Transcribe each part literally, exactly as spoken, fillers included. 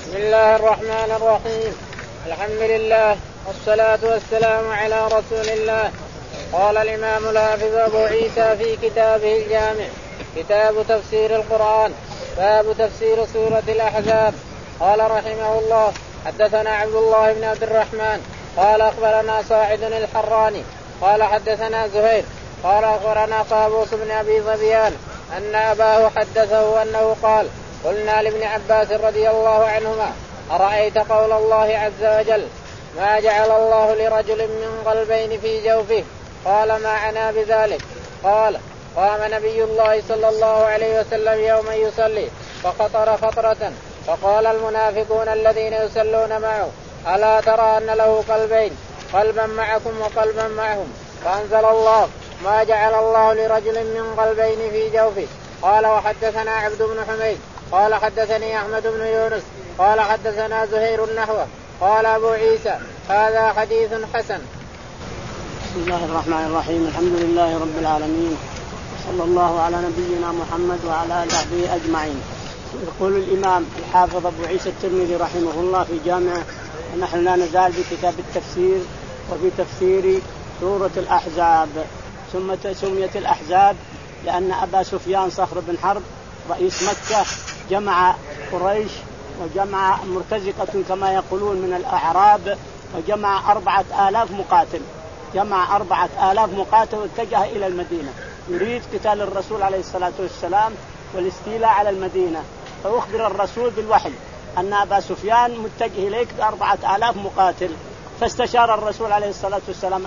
بسم الله الرحمن الرحيم. الحمد لله والصلاة والسلام على رسول الله. قال الإمام الحافظ أبو عيسى في كتابه الجامع كتاب تفسير القرآن باب تفسير سورة الأحزاب. قال رحمه الله حدثنا عبد الله بن عبد الرحمن قال أخبرنا صاعد الحراني قال حدثنا زهير قال أخبرنا قابوس بن أبي ظبيان أن أباه حدثه أنه قال قلنا لابن عباس رضي الله عنهما أرأيت قول الله عز وجل ما جعل الله لرجل من قلبين في جوفه قال ما عنا بذلك. قال قام نبي الله صلى الله عليه وسلم يوما يصلي فخطر خطرة فقال المنافقون الذين يصلون معه ألا ترى أن له قلبين قلبا معكم وقلبا معهم فأنزل الله ما جعل الله لرجل من قلبين في جوفه. قال وحدثنا عبد بن حميد قال حدثني أحمد بن يونس قال حدثنا زهير النحوه. قال أبو عيسى هذا حديث حسن. بسم الله الرحمن الرحيم. الحمد لله رب العالمين صلى الله على نبينا محمد وعلى آله وصحبه أجمعين. يقول الإمام الحافظ أبو عيسى الترمذي رحمه الله في جامعه ونحن لا نزال بكتاب التفسير وفي تفسير سورة الأحزاب. ثم سميت الأحزاب لأن أبا سفيان صخر بن حرب رئيس مكة جمع قريش وجمع مرتزقة كما يقولون من الأعراب وجمع أربعة آلاف مقاتل جمع أربعة آلاف مقاتل واتجه إلى المدينة يريد قتال الرسول عليه الصلاة والسلام والاستيلاء على المدينة. فأخبر الرسول بالوحي أن أبا سفيان متجه إليك بأربعة آلاف مقاتل. فاستشار الرسول عليه الصلاة والسلام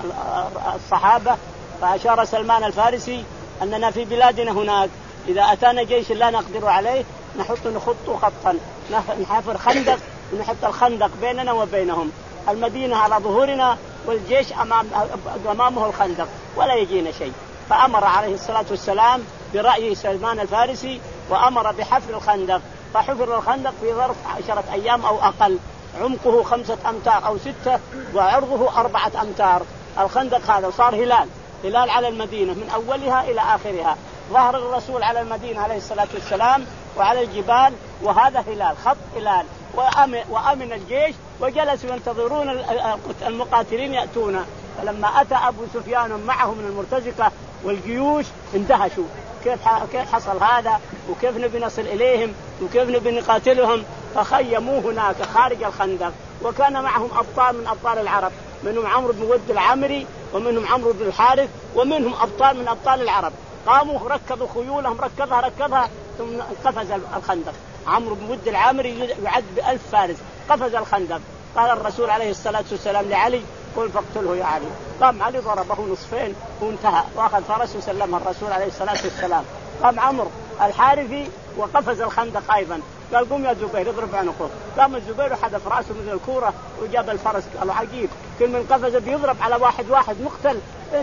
الصحابة فأشار سلمان الفارسي أننا في بلادنا هناك إذا أتانا جيش لا نقدر عليه نحط نخط خطا نحفر خندق ونحط الخندق بيننا وبينهم المدينة على ظهورنا والجيش أمام أمامه الخندق ولا يجينا شيء. فأمر عليه الصلاة والسلام برأي سلمان الفارسي وأمر بحفر الخندق. فحفر الخندق في ظرف عشرة أيام أو أقل عمقه خمسة أمتار أو ستة وعرضه أربعة أمتار. الخندق هذا صار هلال هلال على المدينة من أولها إلى آخرها. ظهر الرسول على المدينة عليه الصلاة والسلام وعلى الجبال وهذا هلال خط هلال وأمن, وأمن الجيش وجلسوا ينتظرون المقاتلين يأتون. فلما أتى أبو سفيان معه من المرتزقة والجيوش اندهشوا كيف كيف حصل هذا وكيف نبي نصل إليهم وكيف نبي نقاتلهم. فخيموه هناك خارج الخندق وكان معهم أبطال من أبطال العرب منهم عمرو بن ود العامري ومنهم عمرو بن الحارث ومنهم أبطال من أبطال العرب. قاموا ركضوا خيولهم ركضها ركضها ثم قفز الخندق. عمرو بن ود العامري يعد بألف فارس قفز الخندق. قال الرسول عليه الصلاة والسلام لعلي قل فاقتله يا علي. قام علي ضربه نصفين وانتهى وأخذ فرسه وسلمه الرسول عليه الصلاة والسلام. قام عمرو الحارثي وقفز الخندق أيضا قال قم يا زبير اضرب عنقه. قام الزبير وحدف رأسه مثل الكورة وجاب الفرس. قالوا عجيب كل من قفز بيضرب على واحد واحد مقتل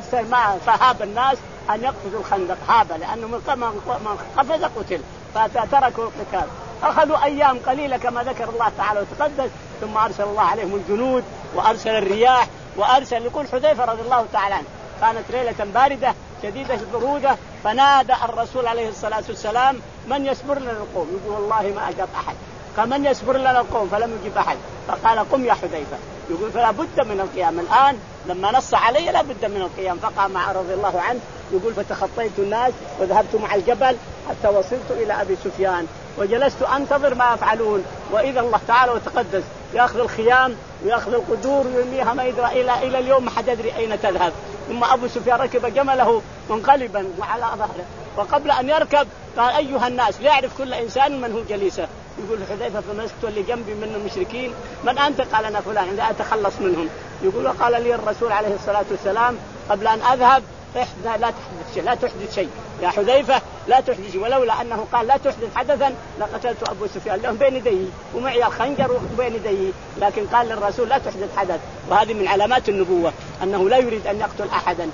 ما فهاب الناس أن يقفزوا الخندق هابا لأنه من قفز قتل فتركوا القتال. أخذوا أيام قليلة كما ذكر الله تعالى وتقدس ثم أرسل الله عليهم الجنود وأرسل الرياح وأرسل لكل حذيفة رضي الله تعالى عنه. كانت ليلة باردة شديدة البرودة فنادى الرسول عليه الصلاة والسلام من يصبر لنا القوم. يقول والله ما أجاب أحد. كمن يصبر لنا القوم فلم يجب أحد. فقال قم يا حذيفة. يقول فلا بد من القيام الآن لما نص علي لا بد من القيام. فقام مع رضي الله عنه يقول فتخطيت الناس وذهبت مع الجبل حتى وصلت إلى أبي سفيان وجلست أنتظر ما يفعلون. وإذا الله تعالى وتقدس يأخذ الخيام ويأخذ القدور ويرميها ما يدرى إلى إلى اليوم ما حد يدري أين تذهب. ثم أبو سفيان ركب جمله منقلبا وعلى ظهره وقبل أن يركب قال أيها الناس ليعرف كل إنسان من هو جليسه. يقول حذيفة فمسكت اللي جنبي من المشركين من أنت؟ قال أنا فلان عندما أتخلص منهم. يقول وقال لي الرسول عليه الصلاة والسلام قبل أن أذهب لا تحدث شيء لا تحدث شيء يا حذيفة لا تحدث شيء. ولولا أنه قال لا تحدث حدثا لقتلت أبو سفيان لهم بين يديه ومعي الخنجر وبين يديه. لكن قال للرسول لا تحدث حدث. وهذه من علامات النبوة أنه لا يريد أن يقتل أحدا.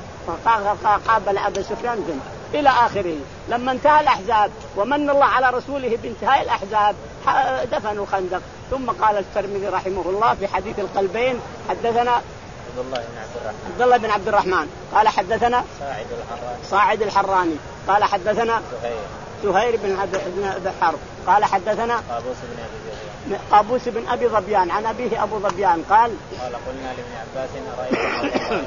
فقابل أبو سفيان ذنب إلى آخره. لما انتهى الأحزاب ومن الله على رسوله بانتهاء الأحزاب دفنوا الخندق. ثم قال الترمذي رحمه الله في حديث القلبين حدثنا عبد الله بن عبد الرحمن عبد الله بن عبد الرحمن قال حدثنا صاعد الحراني صاعد الحراني قال حدثنا زهير زهير بن عبد بن حرب قال حدثنا قابوس بن أبي ظبيان قابوس بن أبي ظبيان عن أبيه أبو ظبيان قال قال قلنا لابن عباس أرأيت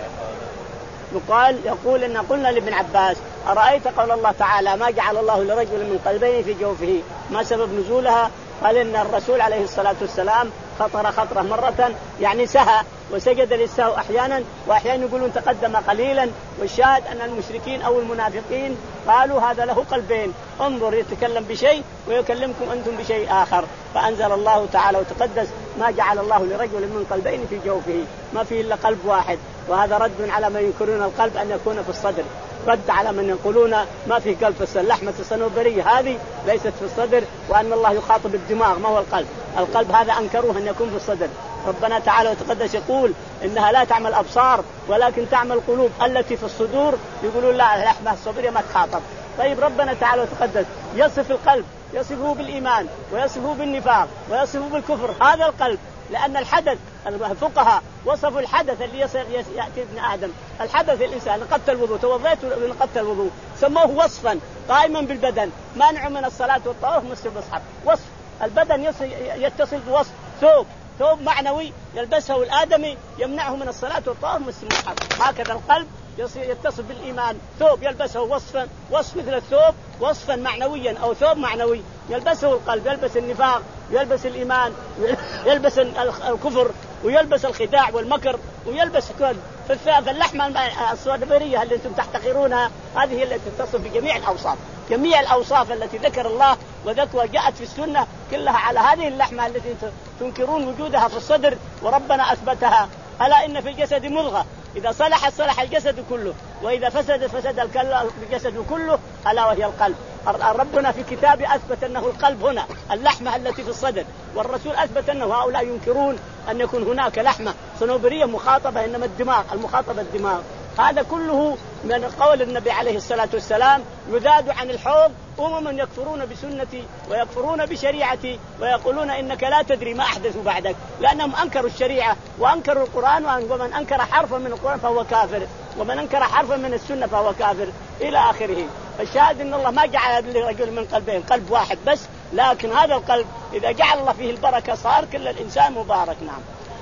يقال يقول إن قلنا لابن عباس أرأيت قول الله تعالى ما جعل الله لرجل من قلبين في جوفه ما سبب نزولها؟ قال إن الرسول عليه الصلاة والسلام خطر خطرة مرة يعني سهى وسجد للسهو أحيانا وأحيانا يقولون تقدم قليلا. والشاهد أن المشركين أو المنافقين قالوا هذا له قلبين انظر يتكلم بشيء ويكلمكم أنتم بشيء آخر. فأنزل الله تعالى وتقدس ما جعل الله لرجل من قلبين في جوفه ما فيه إلا قلب واحد. وهذا رد على من ينكرون القلب أن يكون في الصدر، رد على من يقولون ما في قلب في الصدر. لحمة الصنوبرية هذه ليست في الصدر وأن الله يخاطب الدماغ ما هو القلب. القلب هذا أنكروه أن يكون في الصدر. ربنا تعالى وتقدس يقول إنها لا تعمل أبصار ولكن تعمل قلوب التي في الصدور. يقولون لا اللحمة الصدرية ما تخاطب. طيب ربنا تعالى وتقدس يصف القلب يصفه بالإيمان ويصفه بالنفاق ويصفه بالكفر هذا القلب، لأن الحدث الفقهاء وصفوا الحدث اللي يأتي ابن آدم الحدث الإنسان نقضت الوضوء توضيت ونقضت الوضوء سموه وصفا قائما بالبدن مانع من الصلاة والطواف مس المصحف. وصف البدن يتصل بوصف ثوب ثوب معنوي يلبسه الآدمي يمنعه من الصلاة والطواف مس المصحف. هكذا القلب يتصل بالإيمان ثوب يلبسه وصفا وصف مثل الثوب وصفا معنويا أو ثوب معنوي يلبسه القلب يلبس النفاق يلبس الإيمان يلبس الكفر ويلبس الخداع والمكر ويلبس كل فاللحمة الصدرية اللي أنتم تحتقرونها هذه التي تتصف بجميع الأوصاف. جميع الأوصاف التي ذكر الله وذكرها جاءت في السنة كلها على هذه اللحمة التي تنكرون وجودها في الصدر وربنا أثبتها. ألا إن في الجسد مضغة إذا صلحت صلح الجسد كله وإذا فسد فسد الجسد كله ألا وهي القلب. ربنا في كتابه أثبت أنه القلب هنا اللحمة التي في الصدر والرسول أثبت أنه هؤلاء ينكرون أن يكون هناك لحمة صنوبرية مخاطبة إنما الدماغ المخاطبة الدماغ. هذا كله من قول النبي عليه الصلاة والسلام يذاد عن الحوض أمم يكفرون بسنتي ويكفرون بشريعتي ويقولون إنك لا تدري ما أحدثوا بعدك لأنهم أنكروا الشريعة وأنكروا القرآن ومن أنكر حرفا من القرآن فهو كافر ومن أنكر حرفا من السنة فهو كافر إلى آخره. فالشاهد إن الله ما جعل لرجل من قلبين قلب واحد بس لكن هذا القلب إذا جعل الله فيه البركة صار كل الإنسان مبارك. نعم.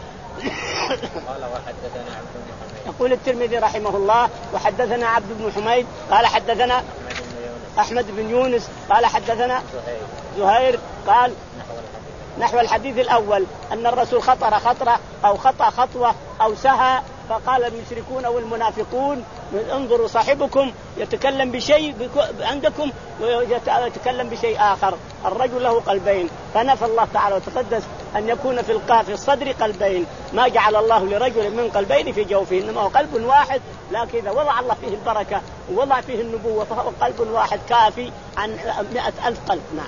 قال وحدثنا عبد بن حميد يقول الترمذي رحمه الله وحدثنا عبد بن حميد قال حدثنا أحمد بن يونس قال حدثنا زهير قال نحو الحديث الأول أن الرسول خطر خطرة أو خطأ خطوة أو سهى فقال المشركون والمنافقون انظروا صاحبكم يتكلم بشيء عندكم ويتكلم بشيء آخر. الرجل له قلبين فنفى الله تعالى وتقدس أن يكون في القاف الصدر قلبين ما جعل الله لرجل من قلبين في جوفه إنما هو قلب واحد لكن إذا وضع الله فيه البركة ووضع فيه النبوة فهو قلب واحد كافي عن مئة ألف قلب. نعم.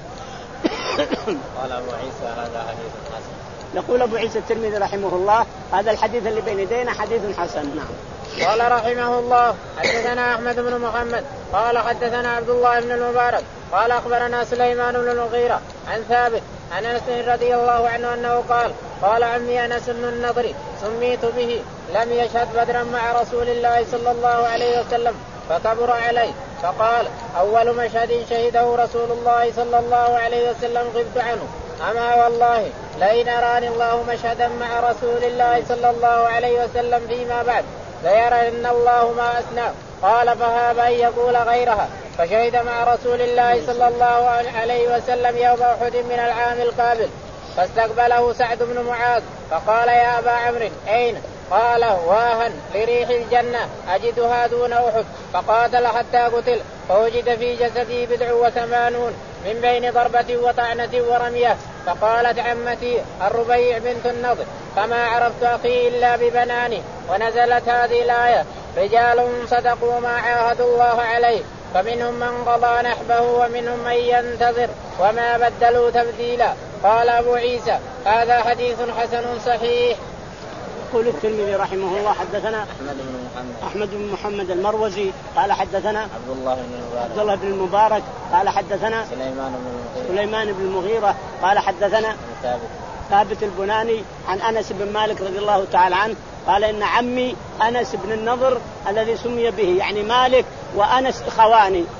قال أبو عيسى هذا حديث حسن. يقول أبو عيسى الترمذي رحمه الله هذا الحديث اللي بين يدينا حديث حسن. نعم. قال رحمه الله حدثنا أحمد بن محمد قال حدثنا عبد الله بن المبارك قال أخبرنا سليمان بن المغيرة عن ثابت عن أنس رضي الله عنه أنه قال قال عمي أنس بن النضر سميت به لم يشهد بدرا مع رسول الله صلى الله عليه وسلم فكبر عليه فقال أول مشهد شهده رسول الله صلى الله عليه وسلم غبت عنه أما والله لئن أراني الله مشهدا مع رسول الله صلى الله عليه وسلم فيما بعد ليرى إن الله ما أثنى. قال فهاب أن يقول غيرها فشهد مع رسول الله صلى الله عليه وسلم يوم أحد من العام القابل فاستقبله سعد بن معاذ فقال يا أبا عمرو أين؟ قال واهن لريح الجنة أجدها دون أحد فقاتل حتى قتل فوجد في جسده بضع وثمانون من بين ضربة وطعنة ورمية. فقالت عمتي الربيع بنت النضر فما عرفت أخي إلا ببناني ونزلت هذه الآية رجال صدقوا ما عاهدوا الله عليه فمنهم من قضى نحبه ومنهم من ينتظر وما بدلوا تبديلا. قال أبو عيسى هذا حديث حسن صحيح. يقول الترمذي رحمه الله حدثنا أحمد بن محمد أحمد بن محمد المروزي قال حدثنا عبد الله بن المبارك عبد الله بن المبارك قال حدثنا سليمان بن المغيرة سليمان بن المغيرة قال حدثنا ثابت ثابت البناني عن أنس بن مالك رضي الله تعالى عنه قال إن عمي أنس بن النضر الذي سمي به يعني مالك وأنس إخواني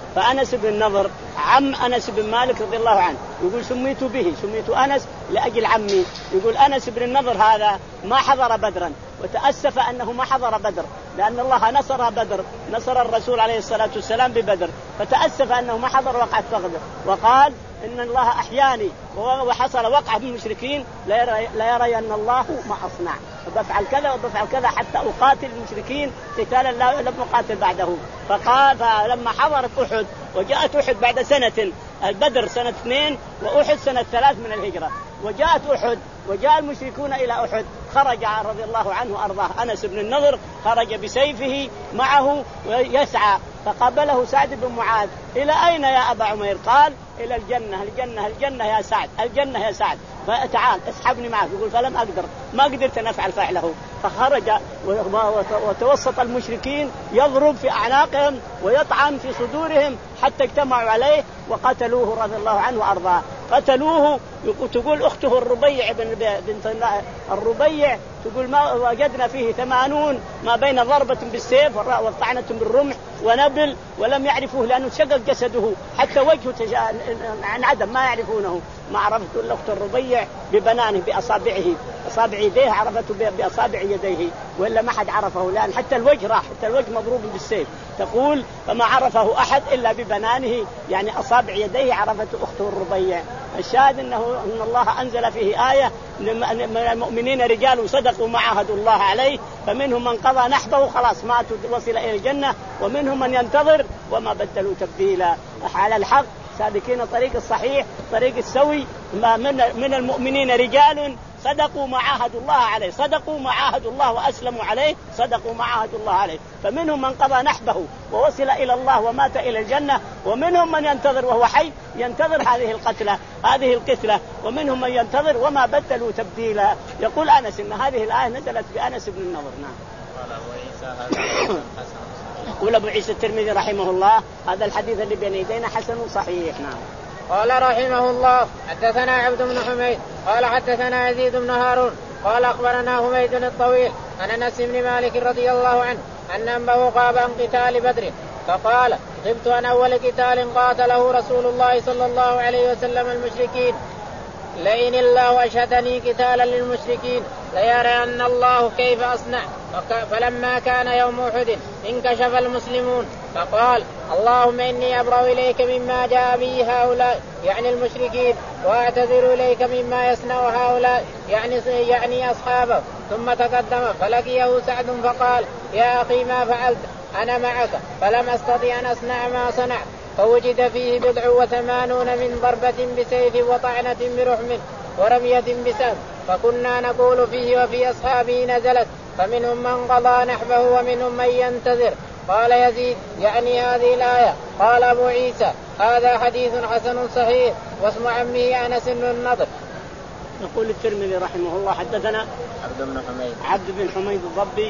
فأنس بن النضر عم أنس بن مالك رضي الله عنه يقول سميت به سميت أنس لأجل عمي. يقول أنس بن النضر هذا ما حضر بدرا وتأسف أنه ما حضر بدر لأن الله نصر بدر، نصر الرسول عليه الصلاة والسلام ببدر، فتأسف أنه ما حضر وقعة بدر وقال إن الله أحياني وحصل وقعة بالمشركين لا يرى أن الله ما أصنع، وبفعل كذا وبفعل كذا حتى أقاتل المشركين قتالا لا لم أقاتل بعده. فقال فلما حضرت أحد وجاءت أحد بعد سنة، البدر سنة اثنين وأحد سنة ثلاث من الهجرة، وجاءت أحد وجاء المشركون إلى أحد، خرج رضي الله عنه وأرضاه أنس بن النضر، خرج بسيفه معه ويسعى، فقابله سعد بن معاذ: إلى أين يا أبا عمير؟ قال: إلى الجنة الجنة الجنة يا سعد الجنة يا سعد، فتعال اسحبني معك. يقول فلم أقدر ما قدرت أن أفعل فعله، فخرج وتوسط المشركين يضرب في أعناقهم ويطعن في صدورهم حتى اجتمعوا عليه وقتلوه رضي الله عنه وأرضاه. قتلوه. تقول أخته الربيع بنت الربيع تقول ما وجدنا فيه ثمانون ما بين ضربة بالسيف وطعنة بالرمح ونبل، ولم يعرفوه لأنه شقق جسده حتى وجهه انعدم ما يعرفونه. ما عرفت الأخت الربيع ببنانه بأصابعه أصابع يديه، عرفته بأصابع يديه، وإلا ما حد عرفه لأن حتى الوجه راح، حتى الوجه مضروب بالسيف. تقول فما عرفه أحد إلا ببنانه يعني أصابع يديه عرفته أخته الربيع. الشاهد أنه أن الله أنزل فيه آية: من المؤمنين رجال صدقوا ما عاهدوا الله عليه فمنهم من قضى نحبه خلاص مات وصل إلى الجنة، ومنهم من ينتظر وما بدلوا تبديلا. على الحق سالكين طريق الصحيح طريق السوي. من من المؤمنين رجال صدقوا ما عاهدوا الله عليه، صدقوا ما عاهدوا الله وأسلموا عليه، صدقوا ما عاهدوا الله عليه، فمنهم من قضى نحبه ووصل إلى الله ومات إلى الجنة، ومنهم من ينتظر وهو حي ينتظر هذه القتلة هذه القتلة، ومنهم من ينتظر وما بدلوا تبديلا. يقول أنس إن هذه الآية نزلت بأنس بن النضر. نعم. يقول أبو عيسى الترمذي رحمه الله هذا الحديث اللي بين يدينا حسن صحيح. نعم. قال رحمه الله: حدثنا عبد بن حميد قال حدثنا يزيد بن هارون قال أخبرنا حميد الطويل عن أنس بن مالك رضي الله عنه أن أمه غاب عن قتال بدر فقال: غبت عن أول قتال قاتله رسول الله صلى الله عليه وسلم المشركين، لئن الله أشهدني قتالا للمشركين ليرين الله كيف أصنع. فلما كان يوم أحد انكشف المسلمون فقال: اللهم إني أبرأ إليك مما جاء به هؤلاء يعني المشركين، وأعتذر إليك مما يصنع هؤلاء يعني, يعني أصحابه. ثم تقدم فلقيه سعد فقال: يا أخي ما فعلت؟ أنا معك. فلم أستطع أن أصنع ما صنعت، فوجد فيه بضع وثمانون من ضربة بسيف وطعنة برحم ورمية بسهم، فكنا نقول فيه وفي أصحابه نزلت، فمنهم من قضى نحبه ومنهم من ينتظر. قال يزيد يعني هذه الآية. قال أبو عيسى هذا حديث حسن صحيح، واسم عمه أنس بن النضر. يقول الترمذي رحمه الله: حدثنا عبد بن حميد عبد بن حميد الضبي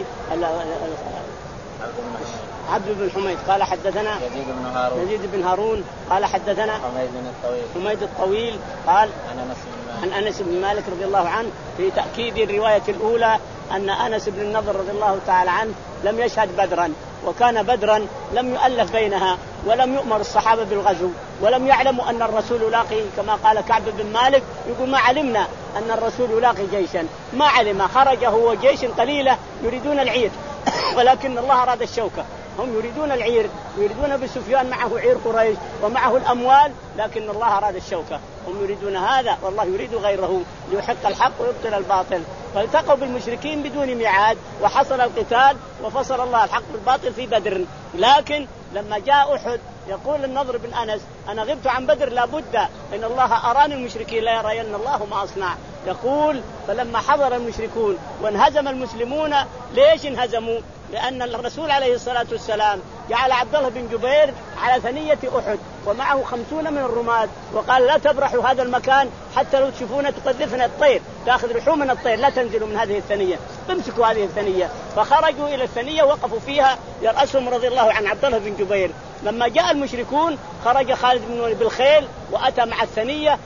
عبد بن حميد قال حدثنا يزيد بن هارون يزيد بن هارون قال حدثنا حميد بن الطويل حميد الطويل قال عن أنس بن مالك رضي الله عنه في تأكيد الرواية الأولى أن أنس بن النضر رضي الله تعالى عنه لم يشهد بدرا، وكان بدرا لم يؤلف بينها ولم يؤمر الصحابة بالغزو، ولم يعلموا أن الرسول يلاقي، كما قال كعب بن مالك يقول ما علمنا أن الرسول يلاقي جيشا، ما علم، خرج هو جيش قليلة يريدون العير ولكن الله أراد الشوكة، هم يريدون العير، يريدون بسفيان معه عير قريش ومعه الأموال، لكن الله أراد الشوكة، هم يريدون هذا والله يريد غيره ليحق الحق ويبطل الباطل. فالتقوا بالمشركين بدون ميعاد وحصل القتال وفصل الله الحق بالباطل في بدر. لكن لما جاء أحد يقول النضر بن أنس: أنا غبت عن بدر لابد إن الله أراني المشركين لا يرين الله ما أصنع. يقول فلما حضر المشركون وانهزم المسلمون، ليش انهزموا؟ لأن الرسول عليه الصلاة والسلام جعل عبد الله بن جبير على ثنية أحد ومعه خمسون من الرماة، وقال: لا تبرحوا هذا المكان حتى لو تشوفون تقذفنا الطير، تأخذ لحوم من الطير، لا تنزلوا من هذه الثنية، تمسكوا هذه الثنية. فخرجوا إلى الثنية وقفوا فيها يرأسهم رضي الله عن عبد الله بن جبير. لما جاء المشركون خرج خالد بن الوليد بالخيل وأتى مع الثنية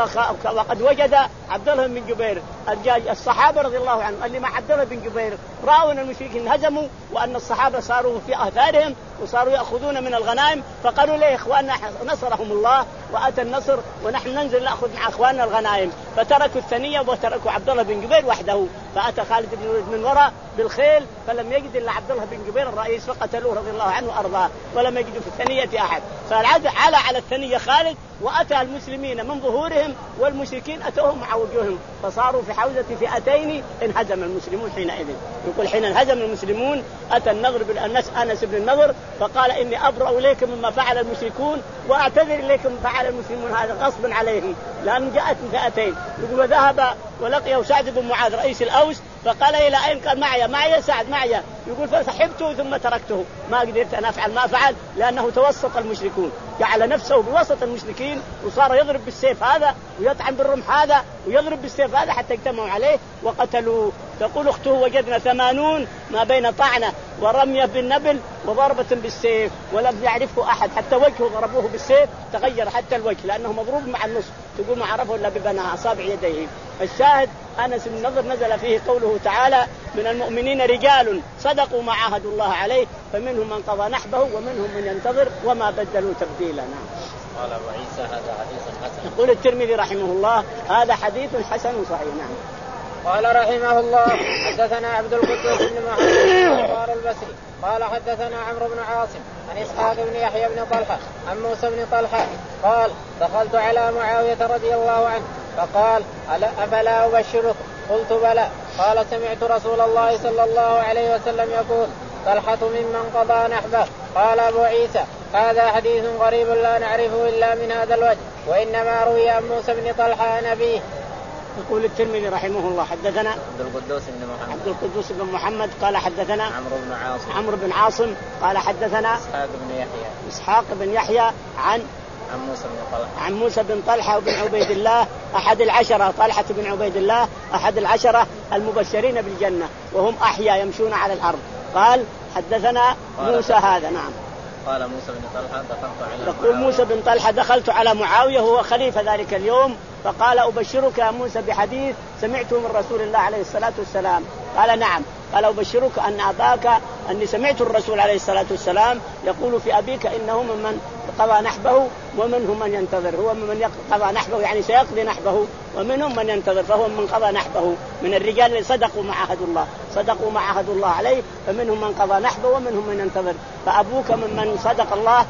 وقد وجد عبد الله بن جبير. الصحابة رضي الله عنهم اللي مع عبد الله بن جبير رأوا أن المشركين هزموا وأن الصحابة صاروا في آثارهم وصاروا يأخذون من الغنائم، فقالوا ليه إخواننا نصرهم الله وأتى النصر ونحن ننزل نأخذ مع إخواننا الغنائم، فتركوا الثنية وتركوا عبد الله بن جبير وحده. فأتى خالد بن الوليد من وراء بالخيل فلم يجد إلا عبد الله بن جبير الرئيس فقتلوه رضي الله عنه وأرضاه، ولم يجدوا في الثنية أحد. فعلى على الثنية خالد وأتى المسلمين من ظهورهم والمشركين أتوهم مع وجوههم، فصاروا في حوزة فئتين انهزم المسلمون حينئذ. يقول حين انهزم المسلمون أتى النضر بن أنس أنس بن النضر فقال إني أبرأ إليكم مما فعل المشركون وأعتذر إليكم فعل المسلمون هذا غصبا عليهم لأن جاءت فئتين. يقول وذهب ولقيه سعد بن معاذ رئيس الأوس فقال إلى أين؟ قال معي معي سعد معي. يقول فسحبته ثم تركته، ما قدرت أن أفعل ما فعل لأنه توسط المشركون، جعل نفسه بوسط المشركين وصار يضرب بالسيف هذا ويطعن بالرمح هذا ويضرب بالسيف هذا حتى اجتمعوا عليه وقتلوه. تقول أخته وجدنا ثمانون ما بين طعنة ورمية بالنبل وضربة بالسيف ولم يعرفه أحد، حتى وجهه ضربوه بالسيف تغير حتى الوجه لأنه مضروب مع النص، تقول ما عرفه إلا ببنى أصابع يديه. الشاهد أنس بن النضر نزل فيه قوله تعالى من المؤمنين رجال صدقوا ما عاهدوا الله عليه فمنهم من قضى نحبه ومنهم من ينتظر وما بدلوا تبديلا. قال أبو عيسى هذا حديث حسن. يقول الترمذي رحمه الله هذا حديث حسن صحيح. نعم. قال رحمه الله حدثنا عبد القدوس بن محمد البصري قال حدثنا عمرو بن عاصم عن إسحاق بن يحيى بن طلحة عن موسى بن طلحة قال دخلت على معاوية رضي الله عنه فقال أفلا أبشرك؟ قلت بلى. قال سمعت رسول الله صلى الله عليه وسلم يقول طلحة ممن قضى نحبه. قال أبو عيسى هذا حديث غريب لا نعرفه إلا من هذا الوجه وإنما روي عن موسى بن طلحة عن أبيه. يقول الترمذي رحمه الله حدثنا عبد القدوس بن محمد عبد القدوس بن محمد قال حدثنا عمرو بن عاصم عمرو بن عاصم قال حدثنا إسحاق بن يحيى إسحاق بن يحيى عن عن موسى بن طلحة عن موسى بن طلحة وبن عبيد الله أحد العشرة، طلحة بن عبيد الله أحد العشرة المبشرين بالجنة وهم أحياء يمشون على الأرض. قال حدثنا موسى هذا. نعم. قال موسى بن طلحة دخلت على يقول موسى بن طلحة دخلت على معاوية وهو خليفة ذلك اليوم فقال أبشرك يا موسى بحديث سمعته من رسول الله عليه الصلاة والسلام. قال نعم. قال أبشرك أن أباك أني سمعت الرسول عليه الصلاة والسلام يقول في أبيك إنه من قضى نحبه ومنهم من ينتظر. هو من قضى نحبه يعني سيقضي نحبه ومنهم من ينتظر، فهو من قضى نحبه من الرجال اللي صدقوا مع عهد الله صدقوا مع عهد الله عليه فمنهم من قضى نحبه ومنهم من ينتظر. فأبوك ممن صدق الله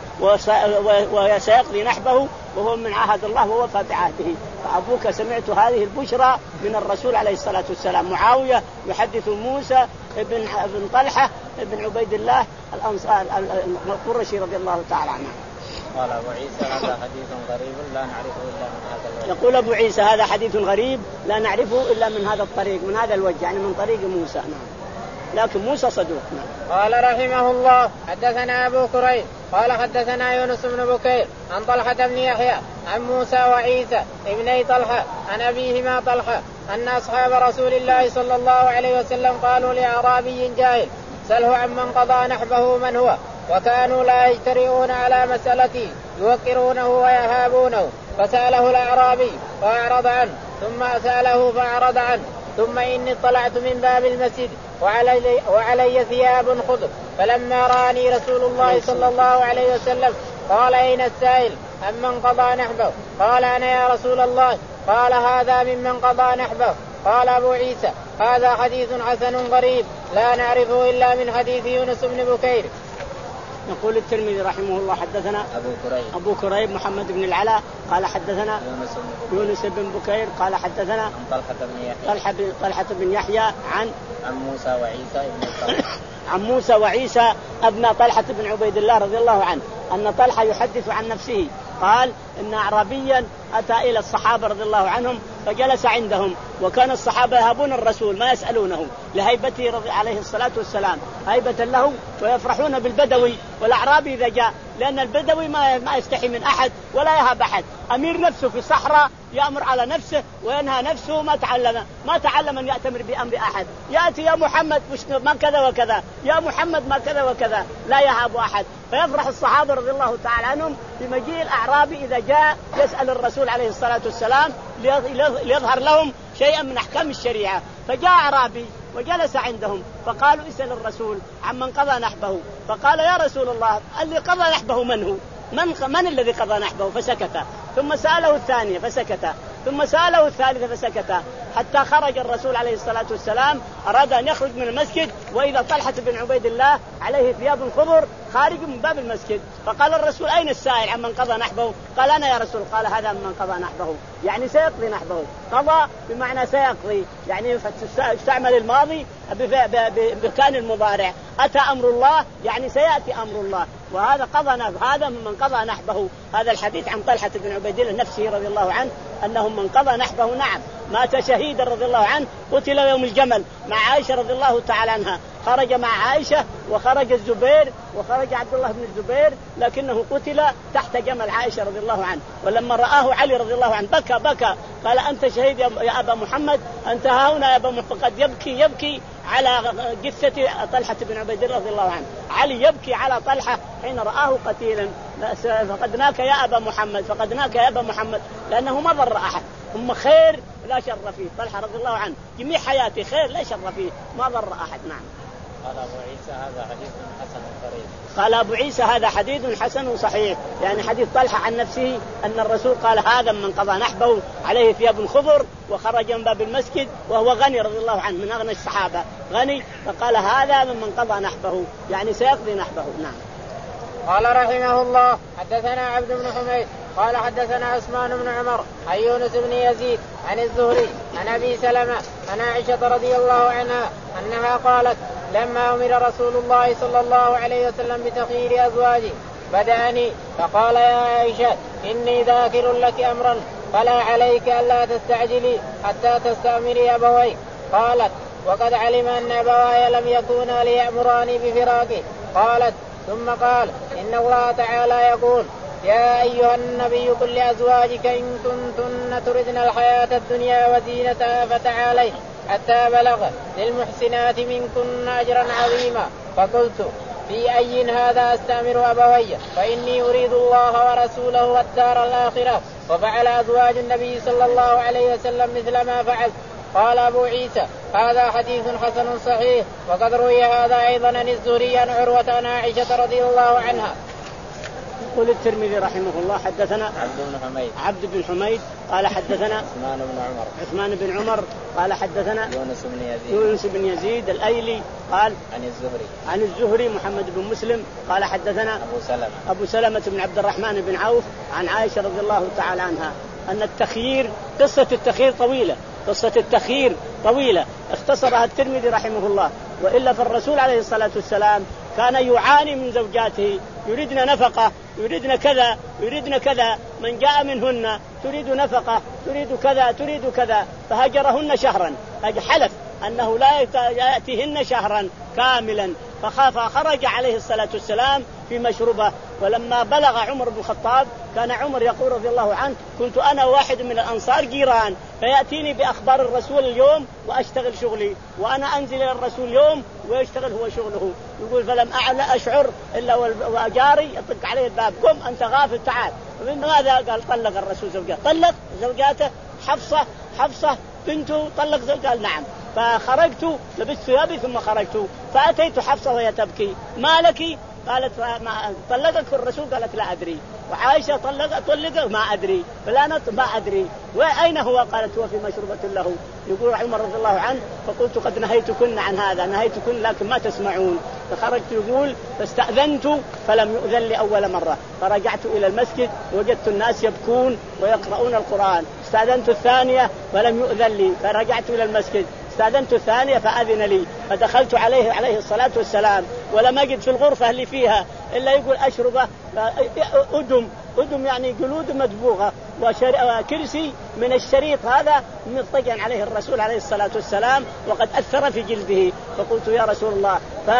وسيقضي نحبه وهو من عهد الله ووفى بعهده. فأبوك سمعت هذه البشرى من الرسول عليه الصلاة والسلام. معاوية يحدث موسى ابن ابن طلحة ابن عبيد الله الأنصار القرشي رضي الله تعالى عنه. قال أبو عيسى هذا حديث غريب لا نعرفه إلا من هذا الوجه. يقول أبو عيسى هذا حديث غريب لا نعرفه إلا من هذا الطريق من هذا الوجه يعني من طريق موسى. نعم. لكن موسى صدوق. نعم. قال رحمه الله حدثنا أبو كريب قال حدثنا يونس بن بكير عن طلحة بن يحيى عن موسى وعيسى ابني طلحة عن أبيهما طلحة أن أصحاب رسول الله صلى الله عليه وسلم قالوا لأعرابي جاهل سله عمن قضى نحبه من هو، وكانوا لا يجترئون على مسألته يوقرونه ويهابونه. فسأله الأعرابي فأعرض عنه ثم سأله فأعرض عنه ثم إني اطلعت من باب المسجد وعلي, وعلي ثياب خضر فلما رآني رسول الله صلى الله عليه وسلم قال أين السائل أمن قضى نحبه؟ قال أنا يا رسول الله. قال هذا ممن قضى نحبه. قال أبو عيسى هذا حديث حسن غريب لا نعرفه إلا من حديث يونس بن بكير. يقول الترمذي رحمه الله حدثنا أبو كريب أبو كريب محمد بن العلاء قال حدثنا يونس بن, يونس بن بكير قال حدثنا عن طلحة بن يحيى طلحة بن, طلحة بن يحيى عن عن موسى وعيسى ابن طلحة عن موسى وعيسى ابن طلحة بن عبيد الله رضي الله عنه أن طلحة يحدث عن نفسه قال إن أعرابيا أتى إلى الصحابة رضي الله عنهم فجلس عندهم وكان الصحابة يهابون الرسول ما يسألونه لهيبته رضي عليه الصلاة والسلام هيبة له ويفرحون بالبدوي والأعرابي إذا جاء لأن البدوي ما ما يستحي من أحد ولا يهاب أحد، أمير نفسه في الصحراء يأمر على نفسه وينهى نفسه، ما تعلم ما تعلم أن يأتمر بأمر أحد، يأتي يا محمد ما كذا وكذا، يا محمد ما كذا وكذا، لا يهاب أحد. فيفرح الصحابة رضي الله تعالى عنهم بمجيء الأعرابي إذا جاء يسأل الرسول عليه الصلاة والسلام ليظهر لهم شيئا من أحكام الشريعة. فجاء أعرابي وجلس عندهم فقالوا اسأل الرسول عمن قضى نحبه، فقال يا رسول الله اللي قضى نحبه من هو؟ من, من الذي قضى نحبه؟ فسكت. ثم سأله الثانية فسكت، ثم سأله الثالثة فسكت، حتى خرج الرسول عليه الصلاة والسلام، أراد أن يخرج من المسجد وإذا طلحة بن عبيد الله عليه ثياب خضر خارج من باب المسجد. فقال الرسول أين السائل عمن قضى نحبه؟ قال أنا يا رسول. قال هذا من قضى نحبه، يعني سيقضي نحبه. قضى بمعنى سيقضي، يعني استعمل الماضي بكان المضارع. أتى أمر الله يعني سيأتي أمر الله، وهذا قضى نحبه، هذا من قضى نحبه. هذا الحديث عن طلحة بن عبيد الله نفسه رضي الله عنه أنهم من قضى نحبه. نعم مات شهيدا رضي الله عنه، قتل يوم الجمل مع عائشة رضي الله تعالى عنها، خرج مع عائشة وخرج الزبير وخرج عبد الله بن الزبير، لكنه قتل تحت جمل عائشة رضي الله عنه. ولما رآه علي رضي الله عنه بكى بكى قال أنت شهيد يا أبا محمد، أنت هنا يا أبا محمد. فقد يبكي يبكي على جثة طلحة بن عبيد الله رضي الله عنه. علي يبكي على طلحة حين رآه قتيلا، فقدناك يا أبا محمد، فقدناك يا أبا محمد، لأنه ما ضر أحد، هم خير لا شر فيه. طلحة رضي الله عنه جميع حياته خير لا شر فيه، ما ضر أحد. نعم. قال أبو عيسى هذا حديث حسن صحيح. قال أبو عيسى هذا حديث حسن صحيح، يعني حديث طلحة عن نفسه أن الرسول قال هذا من قضى نحبه عليه ثياب خضر وخرج من باب المسجد وهو غني رضي الله عنه من أغنى الصحابة، غني، فقال هذا من قضى نحبه يعني سيقضي نحبه. نعم. قال رحمه الله حدثنا عبد بن حميد قال حدثنا عثمان بن عمر عن يونس بن يزيد عن الزهري عن أبي سلمة عن عائشة رضي الله عنها أنها قالت لما أمر رسول الله صلى الله عليه وسلم بتخيير أزواجه بدأني فقال يا عائشة إني ذاكر لك أمرا فلا عليك ألا تستعجلي حتى تستأمري أبويك. قالت وقد علم أن أبواي لم يكونا ليأمراني بفراقه. قالت ثم قال إن الله تعالى يقول يا أيها النبي قل لأزواجك إن كنتن تردن الحياة الدنيا وزينتها فتعالي حتى بلغ للمحسنات منكن أجرا عظيما. فقلت في أي هذا أستأمر أبوي فإني أريد الله ورسوله والدار الآخرة. وفعل أزواج النبي صلى الله عليه وسلم مثل ما فعل. قال أبو عيسى هذا حديث حسن صحيح. وقد روي هذا أيضا عن الزهري عن عروة عن عائشة رضي الله عنها. يقول الترمذي رحمه الله حدثنا عبد بن حميد عبد بن حميد قال حدثنا عثمان بن عمر عثمان بن عمر قال حدثنا يونس بن يزيد يونس بن يزيد الأيلي قال عن الزهري عن الزهري محمد بن مسلم قال حدثنا أبو سلمة أبو سلمة بن عبد الرحمن بن عوف عن عائشة رضي الله تعالى عنها أن التخيير قصة التخيير طويلة قصة التخيير طويلة اختصرها الترمذي رحمه الله. وإلا فالرسول عليه الصلاة والسلام كان يعاني من زوجاته، يريدن نفقة، يريدن كذا، يريدن كذا، من جاء منهن تريد نفقة، تريد كذا، تريد كذا، فهجرهن شهرا، حلف أنه لا يأتيهن شهرا كاملا، فخاف خرج عليه الصلاة والسلام في مشروبه. ولما بلغ عمر بن الخطاب كان عمر يقول رضي الله عنه كنت أنا واحد من الأنصار جيران، فيأتيني بأخبار الرسول اليوم وأشتغل شغلي، وأنا أنزل إلى الرسول يوم ويشتغل هو شغله. يقول فلم أشعر إلا وأجاري يطق عليه الباب قم أنت غافل تعال. ماذا قال؟ طلق الرسول زوجاته، طلق زوجاته حفصة حفصة بنته طلق زوجته. قال نعم. فخرجت لبست ثيابي ثم خرجت فأتيت حفصة وهي تبكي ما لك؟ قالت طلقك الرسول؟ قالت لا أدري. وعائشة طلق طلق ما أدري. فلانت ما أدري. وأين هو؟ قالت هو في مشروبة له. يقول عمر رضي الله عنه فقلت قد نهيتكن عن هذا، نهيتكن لكن ما تسمعون. فخرجت يقول فاستأذنت فلم يؤذن لي أول مرة، فرجعت إلى المسجد وجدت الناس يبكون ويقرؤون القرآن. استأذنت الثانية فلم يؤذن لي، فرجعت إلى المسجد. استأذنت الثانية فأذن لي، فدخلت عليه عليه الصلاة والسلام ولم أجد في الغرفة اللي فيها إلا يقول أشربة أدم أدم يعني جلود مدبوغة وكرسي من الشريط هذا مضطجعا عليه الرسول عليه الصلاة والسلام وقد أثر في جلده. فقلت يا رسول الله فارس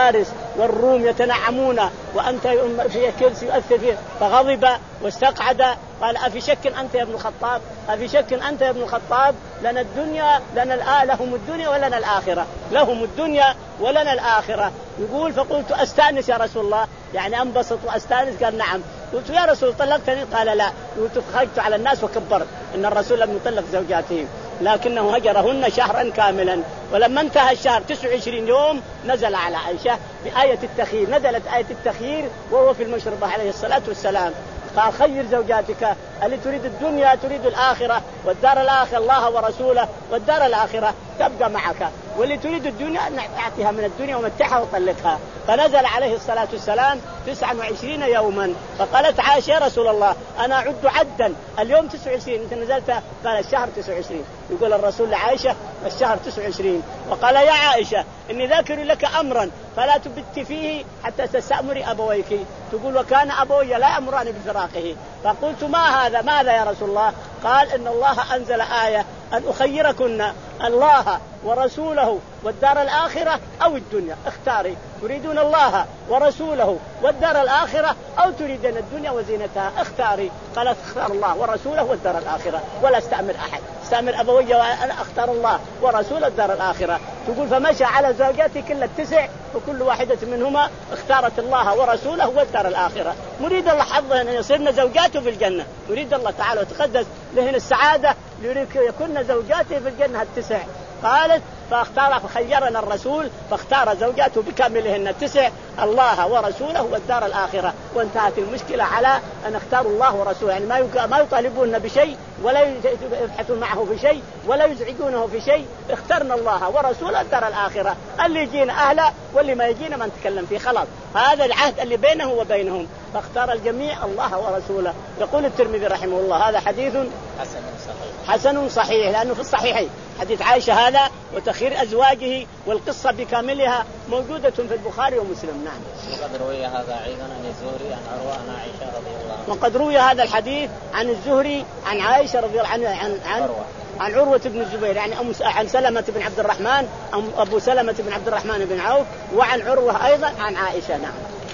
والروم يتنعمون وأنت في كرسي يؤثر فيه، فغضب واستقعد. قال أفي شك أنت يا ابن الخطاب؟ أفي شك أنت يا ابن الخطاب؟ لنا الدنيا لنا الآ لهم الدنيا ولنا الآخرة، لهم الدنيا ولنا الآخرة. يقول فقلت أستأنس يا رسول الله، يعني أنبسط وأستأنس؟ قال نعم. قلت يا رسول طلقتني؟ قال لا. قلت خرجت على الناس وكبرت إن الرسول لم يطلق زوجاته لكنه هجرهن شهرا كاملا. ولما انتهى الشهر تسعة وعشرين يوم نزل على عائشة بآية التخيير، نزلت آية التخيير وهو في المشربة عليه الصلاة والسلام. قال خير زوجاتك، اللي تريد الدنيا تريد الآخرة والدار الآخرة الله ورسوله والدار الآخرة تبقى معك، واللي تريد الدنيا نعطيها من الدنيا ومتعها وطلقها. فنزل عليه الصلاة والسلام تسعة وعشرين يوما. فقالت عائشة يا رسول الله أنا أعد عدا، اليوم تسعة وعشرين أنت نزلت؟ قال الشهر تسعة وعشرين. يقول الرسول لعائشة الشهر تسعة وعشرين. وقال يا عائشة إني ذاكر لك أمرا فلا تبت فيه حتى تستأمري أبويك. تقول وكان أبوي لا يأمران بفراقه. فقلت ما هذا ماذا يا رسول الله؟ قال إن الله أنزل آية أن أخيركن الله ورسوله والدار الآخرة أو الدنيا، اختاري، تريدون الله ورسوله والدار الآخرة أو تريدون الدنيا وزينتها، اختاري. قالت اختار الله ورسوله والدار الآخرة ولا استأمر أحد، استأمر أبوي وأنا أختار الله ورسول الدار الآخرة. تقول فمشى على زوجاتي كل التسع وكل واحدة منهما اختارت الله ورسوله والدار الآخرة. مريد الله حظه أن يصيرن زوجاته في الجنة، يريد الله تعالى وتقدس لهن السعادة ليكون زوجاته في الجنة التسع. قالت فاختار فخيرنا الرسول فاختار زوجاته بكاملهن التسع الله ورسوله والدار الآخرة. وانتهت المشكلة على أن اختاروا الله ورسوله، يعني ما ما يطالبون بشيء ولا يبحثون معه في شيء ولا يزعجونه في شيء، اخترنا الله ورسوله الدار الآخرة. اللي يجينا أهله واللي ما يجينا ما نتكلم فيه، خلاص هذا العهد اللي بينه وبينهم. فاختار الجميع الله ورسوله. يقول الترمذي رحمه الله هذا حديث حسن صحيح، حسن صحيح لأنه في الصحيحين حديث عائشة هذا وتخير أزواجه والقصة بكاملها موجودة في البخاري ومسلم. نعم. وقد روي هذا أيضا عن الزهري عن عروة عن عائشة رضي الله عنها. وقد روي هذا الحديث عن الزهري عن عائشة رضي الله عنها عن عن عروة. عن عروة بن الزبير يعني عن سلمة بن عبد الرحمن أبو سلمة بن عبد الرحمن بن عوف، وعن عروة أيضا عن عائشة. نعم.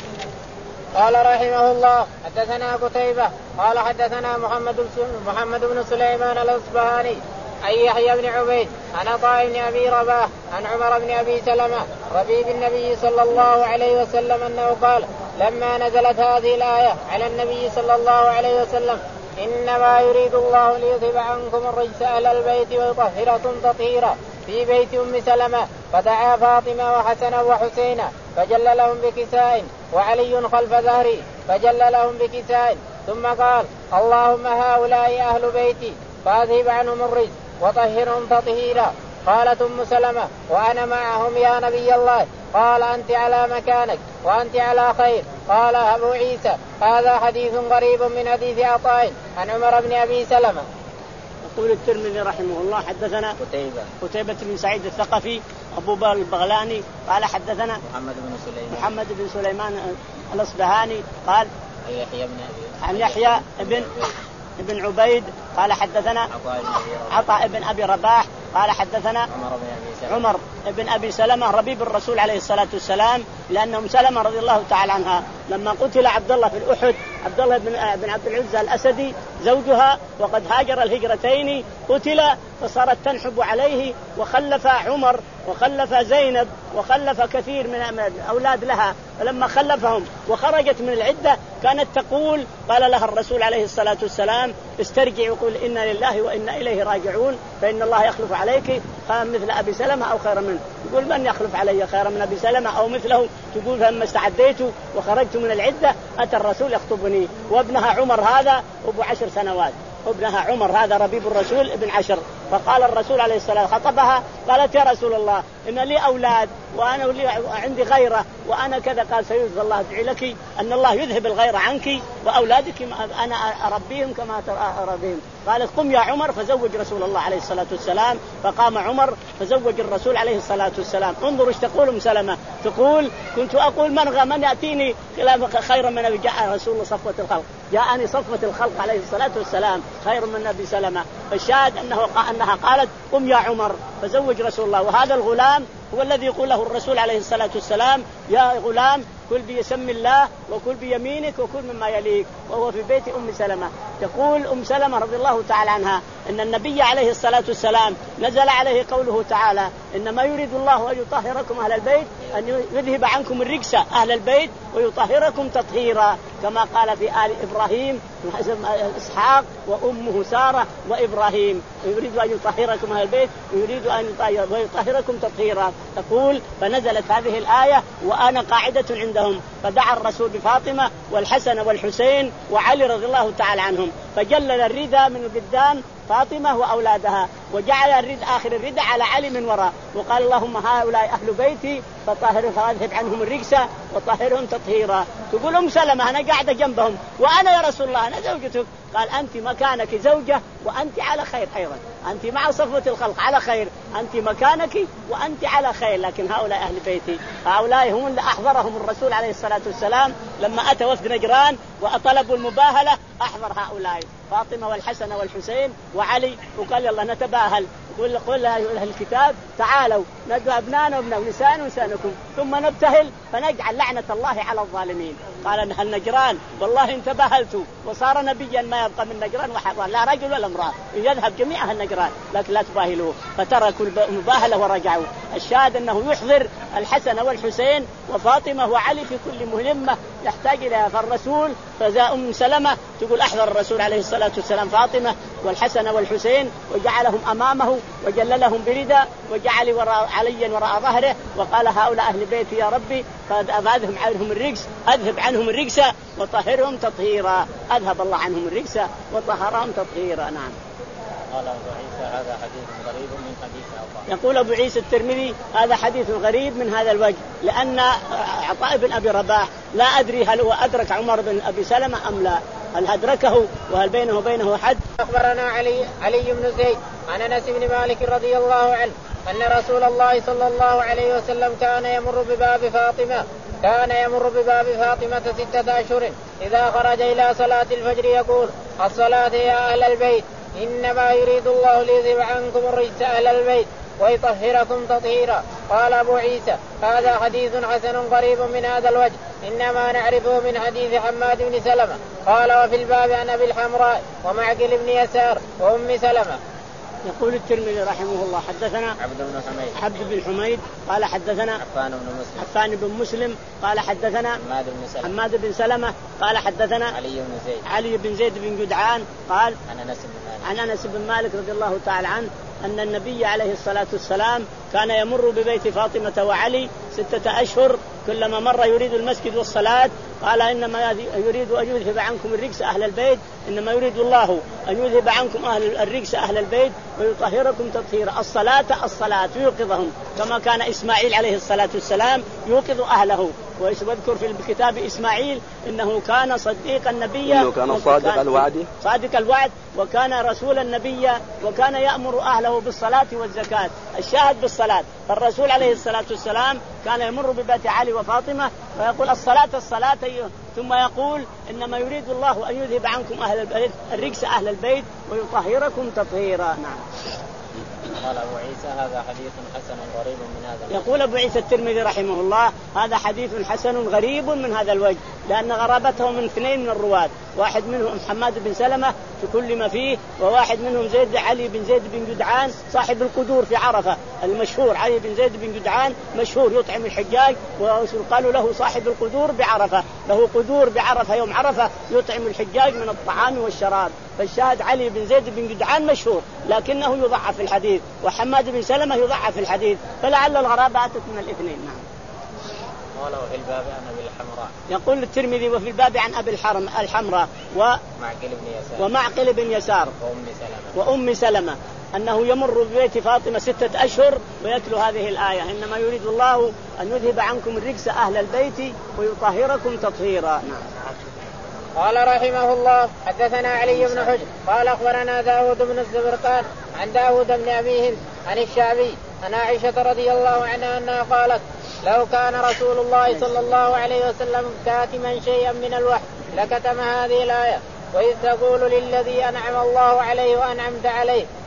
قال رحمه الله حدثنا قتيبة قال حدثنا محمد محمد بن سليمان الأصبهاني عن يحيى بن عبيد عن عطاء بن أبي رباح عن عمر بن أبي سلمة ربيب النبي صلى الله عليه وسلم أنه قال لما نزلت هذه الآية على النبي صلى الله عليه وسلم إنما يريد الله ليذهب عنكم الرجس أهل البيت ويطهركم تطهيرا في بيت أم سلمة، فدعا فاطمة وحسنا وحسينا فجل لهم بكساء وعلي خلف ظهري فجل لهم بكساء، ثم قال اللهم هؤلاء أهل بيتي فاذهب عنهم الرجس وطهرهم تطهيرا. قالت أم سلمة وأنا معهم يا نبي الله. قال أنت على مكانك وأنت على خير. قال أبو عيسى هذا حديث غريب من حديث عطاء عن عمر بن أبي سلمة. يقول الترمذي رحمه الله حدثنا قتيبة قتيبة بن سعيد الثقفي أبو بكر البغلاني قال حدثنا محمد بن سليمان محمد بن سليمان الأصبهاني قال يحيى بن عن يحيى بن ابن عبيد قال حدثنا عطاء بن أبي رباح قال حدثنا عمر بن أبي سلمة, عمر بن أبي سلمة ربيب الرسول عليه الصلاة والسلام، لأنهم سلمة رضي الله تعالى عنها لما قتل عبد الله في الأحد عبد الله بن بن عبد العزى الأسدي زوجها وقد هاجر الهجرتين قتل فصارت تنحب عليه وخلف عمر وخلف زينب وخلف كثير من أولاد لها. فلما خلفهم وخرجت من العدة كانت تقول قال لها الرسول عليه الصلاة والسلام استرجعي وقول إنا لله وإنا إليه راجعون فإن الله يخلف عليك مثل أبي سلمة أو خير منه. يقول من يخلف علي خير من أبي سلمة أو مثله؟ تقول فلما استعديت وخرجت من العدة أتى الرسول يخطبني وابنها عمر هذا أبو عشر سنوات، ابنها عمر هذا ربيب الرسول ابن عشر. فقال الرسول عليه الصلاة خطبها قالت يا رسول الله إن لي أولاد وأنا لي عندي غيرة وأنا كذا. قال سيجزى الله ادعي لك أن الله يذهب الغيرة عنك وأولادك أنا أربيهم كما أربيهم. قالت قم يا عمر فزوج رسول الله عليه الصلاة والسلام. فقام عمر فزوج الرسول عليه الصلاة والسلام. انظروا ايش تقول أم سلمة، تقول كنت أقول من من يأتيني خيرا من أبي جاء رسول الله صفوة الخلق، جاءني صفوة الخلق عليه الصلاة والسلام خير من أبي سلمة. فالشاهد أنه أنها قالت قم يا عمر فزوج رسول الله. وهذا الغلام هو الذي يقول له الرسول عليه الصلاة والسلام يا غلام كل بيسم الله وكل بيمينك وكل مما يليك، وهو في بيت أم سلمة. تقول أم سلمة رضي الله تعالى عنها أن النبي عليه الصلاة والسلام نزل عليه قوله تعالى إنما يريد الله أن يطهركم أهل البيت، أن يذهب عنكم الرجس أهل البيت ويطهركم تطهيرا، كما قال في آل إبراهيم إسحاق وأمه سارة وإبراهيم، يريد أن يطهركم أهل البيت ويريد أن يطهركم تطهيرا. تقول فنزلت هذه الآية وأنا قاعدة عندهم، فدعا الرسول بفاطمة والحسن والحسين وعلي رضي الله تعالى عنهم، فجلل الردى من قدام فاطمة وأولادها، وجعل الرد آخر الردى على علي من وراء، وقال اللهم هؤلاء أهل بيتي فطهرهم فاذهب عنهم الرجس وطهرهم تطهيرا. تقول أم سلمة أنا قاعدة جنبهم وأنا يا رسول الله أنا زوجتك. قال أنت مكانك زوجة وأنت على خير أيضا، أنت مع صفوة الخلق على خير، أنت مكانك وأنت على خير، لكن هؤلاء أهل بيتي. هؤلاء هم اللي أحضرهم الرسول عليه الصلاة والسلام لما أتى وفد نجران وطلبوا المباهلة، أحضر هؤلاء فاطمة والحسن والحسين وعلي، وقال يلا نتباهل، قل قل يا أهل الكتاب تعالوا ندعو أبنانا وابناء ونساء ونسانكم ثم نبتهل فنجعل لعنة الله على الظالمين. قال أهل نجران والله إن تباهلتوا وصار نبيا ما يبقى من نجران وحضر لا رجل ولا امرأة، يذهب جميع أهل نجران لكن لا تباهلوه، فتركوا المباهلة ورجعوا. الشاهد أنه يحضر الحسن والحسين وفاطمة وعلي في كل مهمة يحتاج إليها. فالرسول فزاء أم سلمة تقول أحضر الرسول عليه الصلاة والسلام فاطمة والحسن والحسين وجعلهم أمامه وجللهم بردا وجعل وراء عليا وراء ظهره، وقال هؤلاء أهل بيتي يا ربي فأذهب عنهم الرجس، أذهب عنهم الرجس وطهرهم تطهيرا، أذهب الله عنهم الرجس وطهرهم تطهيرا. نعم. قال أبو عيسى هذا حديث غريب من حديث عطاء. يقول أبو عيسى الترمذي هذا حديث غريب من هذا الوجه، لأن عطاء بن أبي رباح لا أدري هل هو أدرك عمر بن أبي سلمة أم لا، هل أدركه وهل بينه وبينه حد. أخبرنا علي علي بن زيد عن أنس بن مالك رضي الله عنه أن رسول الله صلى الله عليه وسلم كان يمر بباب فاطمة كان يمر بباب فاطمة ستة أشهر إذا خرج إلى صلاة الفجر يقول الصلاة يا أهل البيت إنما يريد الله ليذهب عنكم الرجس أهل البيت ويطهركم تطهيرا. قال أبو عيسى هذا حديث حسن قريب من هذا الوجه، إنما نعرفه من حديث حماد بن سلمة. قال وفي الباب عن أبي الحمراء ومعقل بن يسار وأم سلمة. يقول الترمذي رحمه الله حدثنا عبد بن حميد عبد بن حميد قال حدثنا عفان بن مسلم عفان بن مسلم قال حدثنا حماد بن سلمة حماد بن سلمة قال حدثنا علي بن زيد علي بن زيد بن جدعان قال عن أنس بن مالك عن أنس بن مالك رضي الله تعالى عنه أن النبي عليه الصلاة والسلام كان يمر ببيت فاطمة وعلي ستة أشهر، كلما مر يريد المسجد والصلاة قال إنما يريد أن يذهب عنكم الرجس أهل البيت، إنما يريد الله أن يذهب عنكم أهل الرجس أهل البيت ويطهركم تطهيرا. الصلاة الصلاة يوقظهم كما كان إسماعيل عليه الصلاة والسلام يوقظ أهله. واذكر في الكتاب إسماعيل إنه كان صديق النبي، إنه كان صادق الوعد صادق الوعد وكان رسول النبي وكان يأمر أهله بالصلاة والزكاة. الشاهد بالصلاة، فالرسول عليه الصلاة والسلام كان يمر ببيت علي وفاطمة ويقول الصلاة الصلاة ثم يقول إنما يريد الله أن يذهب عنكم أهل البيت الرجس أهل البيت ويطهركم تطهيرا. نعم. قال أبو عيسى هذا حديث حسن غريب من هذا الوجه. يقول أبو عيسى الترمذي رحمه الله هذا حديث حسن غريب من هذا الوجه، لأن غرابته من اثنين من الرواة، واحد منهم حماد بن سلمة تكلم فيه، وواحد منهم زيد علي بن زيد بن جدعان صاحب القدور في عرفة المشهور. علي بن زيد بن جدعان مشهور يطعم الحجاج وقالوا له صاحب القدور بعرفة، له قدور بعرفة يوم عرفة يطعم الحجاج من الطعام والشراب. فالشاهد علي بن زيد بن جدعان مشهور لكنه يضعف في الحديث، وحماد بن سلمة يضعف في الحديث، فلعل الغرابة أتت من الاثنين. نعم. قال وفي الباب عن أبي الحمراء. يقول الترمذي وفي الباب عن أبي الحرم الحمراء ومعقل بن يسار ومعقل بن يسار وأم سلمة وأم سلمة أنه يمر ببيت فاطمة ستة أشهر ويتلو هذه الآية إنما يريد الله أن يذهب عنكم الرجس أهل البيت ويطهركم تطهيرا. نعم. قال رحمه الله حدثنا علي بن حجر قال أخبرنا داود بن الزبرقان عن داود بن أبي هند عن الشعبي عن عائشة رضي الله عنها أنها قالت لو كان رسول الله صلى الله عليه وسلم كاتما شيئا من الوحي لكتم هذه الآية وإذ تقول للذي أنعم الله عليه وأنعمت عليه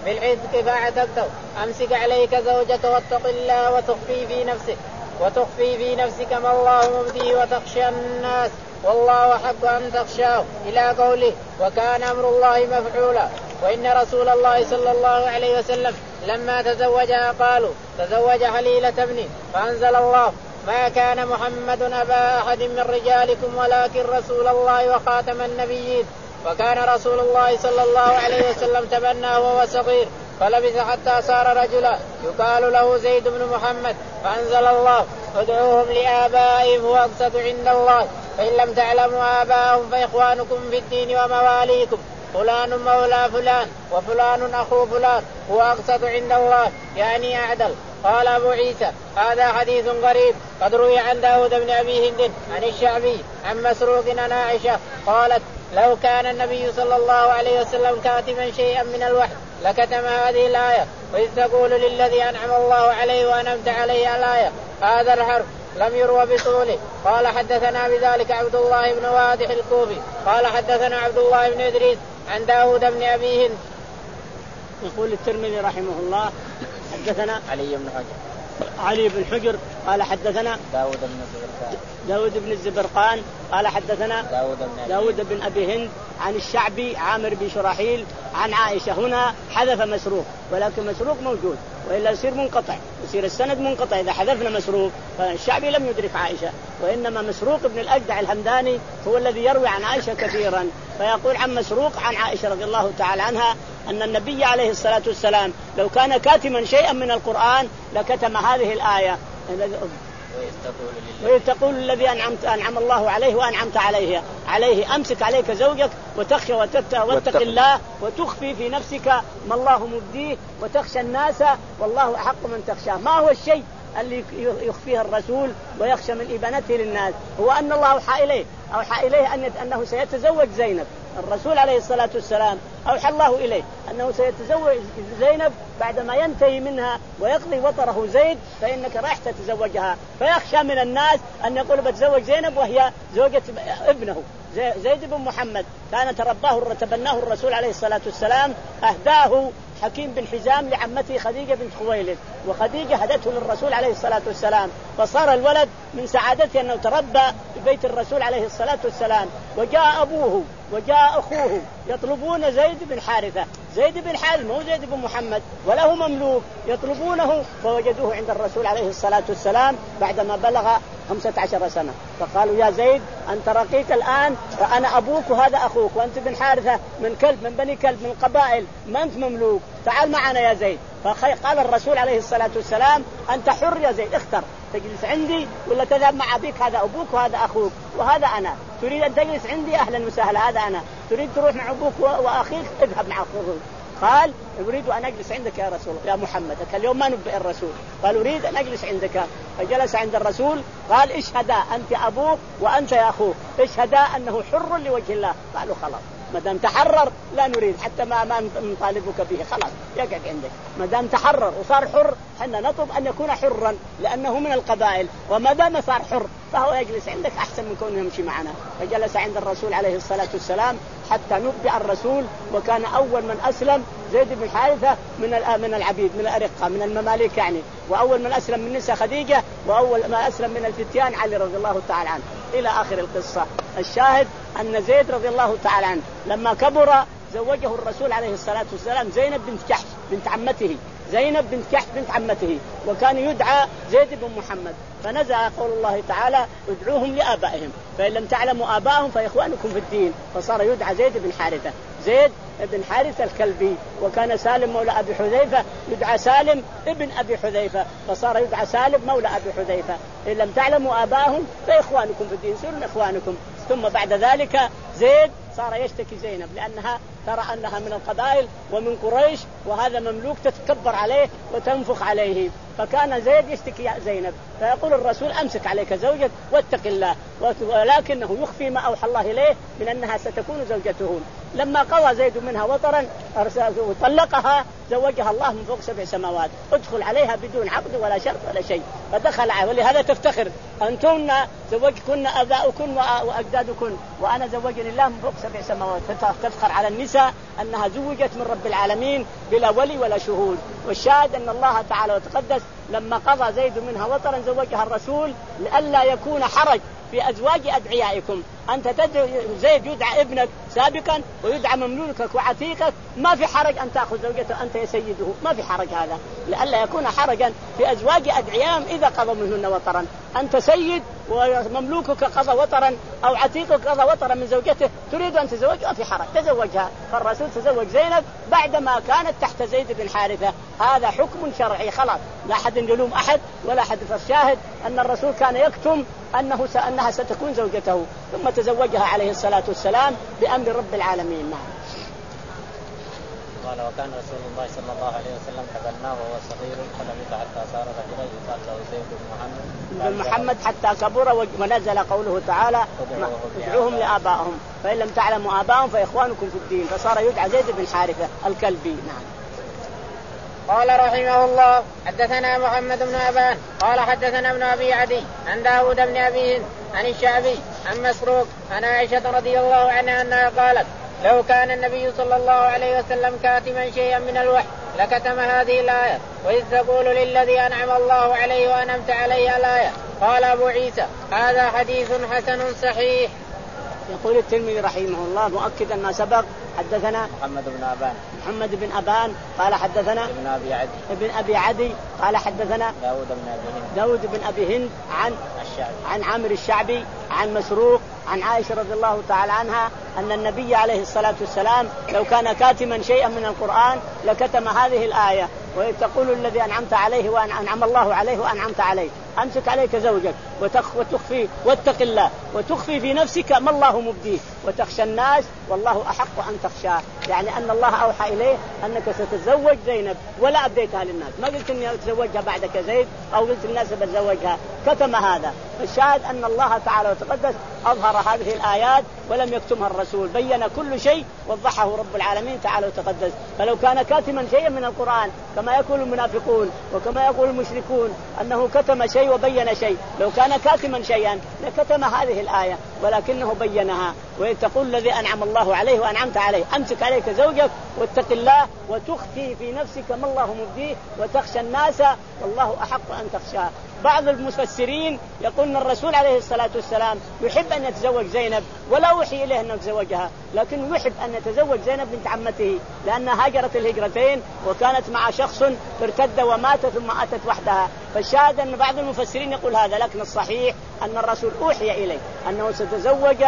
بالعتق فاعتقته أمسك عليك زوجك واتق الله وتخفي في نفسك وتخفي في نفسك ما الله مبديه وتخشى الناس والله حق أن تخشاه إلى قوله وكان أمر الله مفعولا. وإن رسول الله صلى الله عليه وسلم لما تزوجها قالوا تزوج حليلة ابنه فأنزل الله ما كان محمد أبا أحد من رجالكم ولكن رسول الله وخاتم النبيين. وكان رسول الله صلى الله عليه وسلم تبناه وهو صغير فلبث حتى صار رجلا يقال له زيد بن محمد فأنزل الله ادعوهم لآبائهم هو أقسط عند الله فإن لم تعلموا آباءهم فإخوانكم في الدين ومواليكم فلان مولى فلان وفلان أخو فلان هو أقسط عند الله يعني أعدل. قال أبو عيسى هذا حديث غريب قد روي عن داود بن أبي هند عن الشعبي عن مسروق عن عائشة قالت لو كان النبي صلى الله عليه وسلم كاتما شيئا من الوحي لكتم هذه الآية وإذ تقول للذي أنعم الله عليه وأنعمت عليه الآية هذا الحرف لم يروى بطوله. قال حدثنا بذلك عبد الله بن وادح الكوفي قال حدثنا عبد الله بن إدريس عن داود بن أبي هند. يقول الترمذي رحمه الله حدثنا علي بن حجر علي بن حجر قال حدثنا داود بن الزبرقان داود بن الزبرقان قال حدثنا داود بن, داود بن أبي هند عن الشعبي عامر بن شراحيل عن عائشة. هنا حذف مسروق ولكن مسروق موجود وإلا يصير منقطع يصير السند منقطع إذا حذفنا مسروق فالشعبي لم يدرك عائشة وإنما مسروق بن الأجدع الهمداني هو الذي يروي عن عائشة كثيرا فيقول عن مسروق عن عائشة رضي الله تعالى عنها أن النبي عليه الصلاة والسلام لو كان كاتما شيئا من القرآن لكتم هذه الآية ويتقول الذي أنعمت أنعم الله عليه وأنعمت عليه عليه أمسك عليك زوجك وتخشى واتق الله وتخفي في نفسك ما الله مبديه وتخشى الناس والله أحق من تخشاه. ما هو الشيء اللي يخفيه الرسول ويخشى من إبانته للناس؟ هو أن الله أوحى إليه أوحى إليه أن أنه سيتزوج زينب. الرسول عليه الصلاة والسلام أوحى الله إليه أنه سيتزوج زينب بعدما ينتهي منها ويقضي وطره زيد فإنك راح تتزوجها فيخشى من الناس أن يقول بتزوج زينب وهي زوجة ابنه زيد بن محمد كان ترباه تبناه الرسول عليه الصلاة والسلام أهداه حكيم بن حزام لعمته خديجة بنت خويلد وخديجة هدته للرسول عليه الصلاة والسلام فصار الولد من سعادته أنه تربى في بيت الرسول عليه الصلاة والسلام. وجاء أبوه وجاء أخوه يطلبون زيد بن حارثة زيد بن حارثة مو زيد بن محمد وله مملوك يطلبونه فوجدوه عند الرسول عليه الصلاة والسلام بعدما بلغ خمسة عشر سنة فقالوا يا زيد أنت رقيق الآن وأنا أبوك وهذا أخوك وأنت بن حارثة من كلب من بني كلب من قبائل ما أنت مملوك تعال معنا يا زيد. فقال الرسول عليه الصلاة والسلام أنت حر يا زيد اختر تجلس عندي ولا تذهب مع أبيك هذا أبوك وهذا أخوك وهذا أنا تريد أن تجلس عندي أهلا وسهلا هذا أنا تريد تروح مع أبوك وأخيك اذهب مع أخوك. قال أريد أن أجلس عندك يا رسول يا محمد اليوم ما نبئ الرسول قال أريد أن أجلس عندك فجلس عند الرسول قال اشهدا أنت أبوك وأنت يا أخوك اشهدا أنه حر لوجه الله. قالوا خلاص ما دام تحرر لا نريد حتى ما ما نطالبك به خلاص يقعد عندك ما دام تحرر وصار حر حنا نطلب أن يكون حرا لأنه من القبائل وما دام صار حر فهو يجلس عندك أحسن من كونه يمشي معنا. فجلس عند الرسول عليه الصلاة والسلام حتى نبئ الرسول وكان أول من أسلم زيد بن حارثة من من العبيد من الأرقة من المماليك يعني وأول من أسلم من نساء خديجة وأول ما أسلم من الفتيان علي رضي الله تعالى عنه إلى آخر القصة. الشاهد أن زيد رضي الله تعالى عنه لما كبر زوجه الرسول عليه الصلاة والسلام زينب بنت جحش بنت عمته زينب بنت جحش بنت عمته وكان يدعى زيد بن محمد. فنزل قول الله تعالى ادعوهم لآبائهم فإن لم تعلموا آبائهم فإخوانكم في الدين فصار يدعى زيد بن حارثة زيد بن حارثة الكلبي. وكان سالم مولى أبي حذيفة يدعى سالم ابن أبي حذيفة فصار يدعى سالم مولى أبي حذيفة. إن لم تعلموا آبائهم فإخوانكم في الدين سيرون إخوانكم. ثم بعد ذلك زيد صار يشتكي زينب لأنها ترى أنها من القبائل ومن قريش وهذا مملوك تتكبر عليه وتنفخ عليه فكان زيد يشتكي زينب، فيقول الرسول أمسك عليك زوجك واتق الله، ولكنه يخفي ما أوحى الله إليه من أنها ستكون زوجته. لما قضى زيد منها وطرا وطلقها زوجها الله من فوق سبع سماوات، ادخل عليها بدون عقد ولا شرط ولا شيء، فدخل عليها. ولهذا تفتخر أنتن زوجكن أباؤكن وأجدادكن وأنا زوجني الله من فوق سبع سماوات، فتفخر على النساء أنها زوجت من رب العالمين بلا ولي ولا شهود. والشاهد أن الله تعالى وتقدس لما قضى زيد منها وطرا زوجها الرسول لئلا يكون حرج في أزواج أدعيائكم. أنت تدعي زيد يدعى ابنك سابقا ويدعى مملوكك وعتيقك، ما في حرج أن تأخذ زوجته أنت يا سيده، ما في حرج هذا، لئلا يكون حرجا في أزواج أدعيائهم إذا قضوا منهن وطرا. أنت سيد ومملوكك قضى وطرا أو عتيقك قضى وطرا من زوجته تريد أن تزوجها في حرج، تزوجها. فالرسول تزوج زينب بعدما كانت تحت زيد بن حارثة، هذا حكم شرعي خلاص، لا أحد يلوم أحد ولا أحد. فالشاهد أن الرسول كان يكتم أنه س... أنها ستكون زوجته، ثم تزوجها عليه الصلاة والسلام بأمر رب العالمين. نعم. قال وكان رسول الله صلى الله عليه وسلم تبناه وهو صغير فلبث حتى صار رجلا يقال له زيد بن محمد بن محمد حتى كبر، ونزل قوله تعالى ادعوهم لآبائهم فإن لم تعلموا آبائهم فإخوانكم في الدين، فصار يدعى زيد بن حارثة الكلبي. نعم. قال رحمه الله حدثنا محمد بن أبان قال حدثنا ابن أبي عدي عن داود بن أبي هند عن الشعبي عن مسروق عن عائشة رضي الله عنها أنها قالت لو كان النبي صلى الله عليه وسلم كاتما شيئا من الوحي لكتم هذه الآية وإذ تقول للذي أنعم الله عليه وأنعمت عليه الآية. قال أبو عيسى هذا حديث حسن صحيح. يقول الترمذي رحمه الله مؤكدا ما سبق حدثنا محمد بن أبان محمد بن أبان قال حدثنا ابن أبي عدي ابن أبي عدي قال حدثنا داود بن أبي هند داود بن أبي هند عن الشعبي عن عامر الشعبي عن مسروق عن عائشة رضي الله تعالى عنها أن النبي عليه الصلاة والسلام لو كان كاتما شيئا من القرآن لكتم هذه الآية وتقول الذي أنعمت عليه وأنعم الله عليه وأنعمت عليه أمسك عليك زوجك وتخفي واتق الله وتخفي في نفسك ما الله مبديه وتخشى الناس والله أحق أن تخشاه. يعني أن الله أوحى إليه أنك ستتزوج زينب ولا أبديتها للناس، ما قلت إني أتزوجها بعدك زيد أو قلت الناس بتزوجها، كتم هذا. فالشاهد أن الله تعالى وتقدس أظهر هذه الآيات ولم يكتمها الرسول، بين كل شيء وضحه رب العالمين تعالى وتقدس. فلو كان كاتما شيئا من القرآن كما يقول المنافقون وكما يقول المشركون أنه كتم شيء وبين شيء، لو كان كاتما شيئا لكتم هذه الآية ولكنه بينها. وتقول الذي أنعم الله عليه وأنعمت عليه أمسك عليك زوجك واتق الله وتخفي في نفسك ما الله مبديه وتخشى الناس والله أحق أن تخشاه. بعض المفسرين يقولون الرسول عليه الصلاة والسلام يحب أن يتزوج زينب ولا وحي إليه أن يتزوجها، لكن يحب أن يتزوج زينب بنت عمته لأنها هاجرت الهجرتين وكانت مع شخص ارتد ومات ثم أتت وحدها. فالشاهد أن بعض المفسرين يقول هذا، لكن الصحيح أن الرسول أوحي إليه أنه ستزوج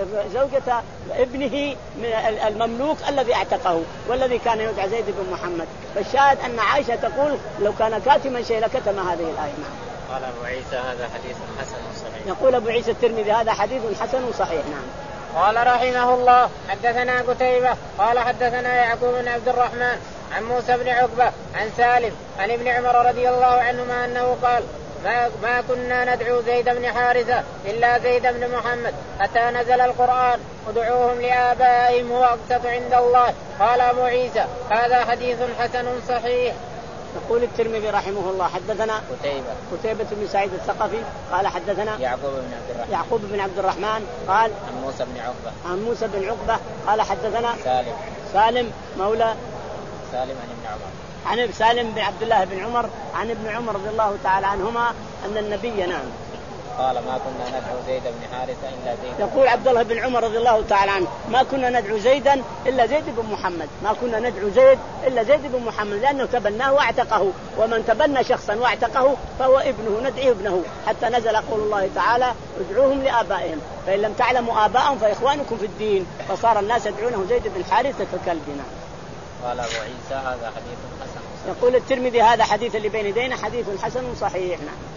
زوجة ابنه المملوك الذي اعتقه والذي كان يدعى زيد بن محمد. فالشاهد أن عائشة تقول لو كان كاتما شيء لكتم هذه الآية. قال أبو عيسى هذا حديث حسن صحيح. يقول أبو عيسى الترمذي هذا حديث حسن صحيح. نعم. قال رحمه الله حدثنا قتيبة قال حدثنا يعقوب بن عبد الرحمن عن موسى بن عقبة عن سالم عن ابن عمر رضي الله عنهما أنه قال ما, ما كنا ندعو زيد بن حارثة إلا زيد بن محمد حتى نزل القرآن ادعوهم لآبائهم هو أقسط عند الله. قال أبو عيسى هذا حديث حسن صحيح. يقول الترمذي رحمه الله حدثنا قتيبة قتيبة بن سعيد الثقفي قال حدثنا يعقوب بن عبد الرحمن يعقوب بن عبد الرحمن قال عن موسى بن عقبة عن موسى بن عقبة قال حدثنا سالم سالم مولى سالم عن ابن عمر عن سالم بن عبد الله بن عمر عن ابن عمر رضي الله تعالى عنهما أن النبي نعم قال ما كنا ندعو زيد بن حارثة إلا زيد. يقول عبد الله بن عمر رضي الله تعالى عنه ما كنا ندعو زيدا إلا زيد بن محمد، ما كنا ندعو زيد إلا زيد بن محمد لأنه تبناه واعتقه، ومن تبنى شخصا واعتقه فهو ابنه ندعيه ابنه. حتى نزل قول الله تعالى ادعوهم لآبائهم فإن لم تعلموا آبائهم فإخوانكم في الدين، فصار الناس يدعونه زيد بن حارثة كالبنا. قال أبو عيسى هذا حديث حسن. يقول الترمذي هذا حديث اللي بين يدينا حديث حسن صحيح.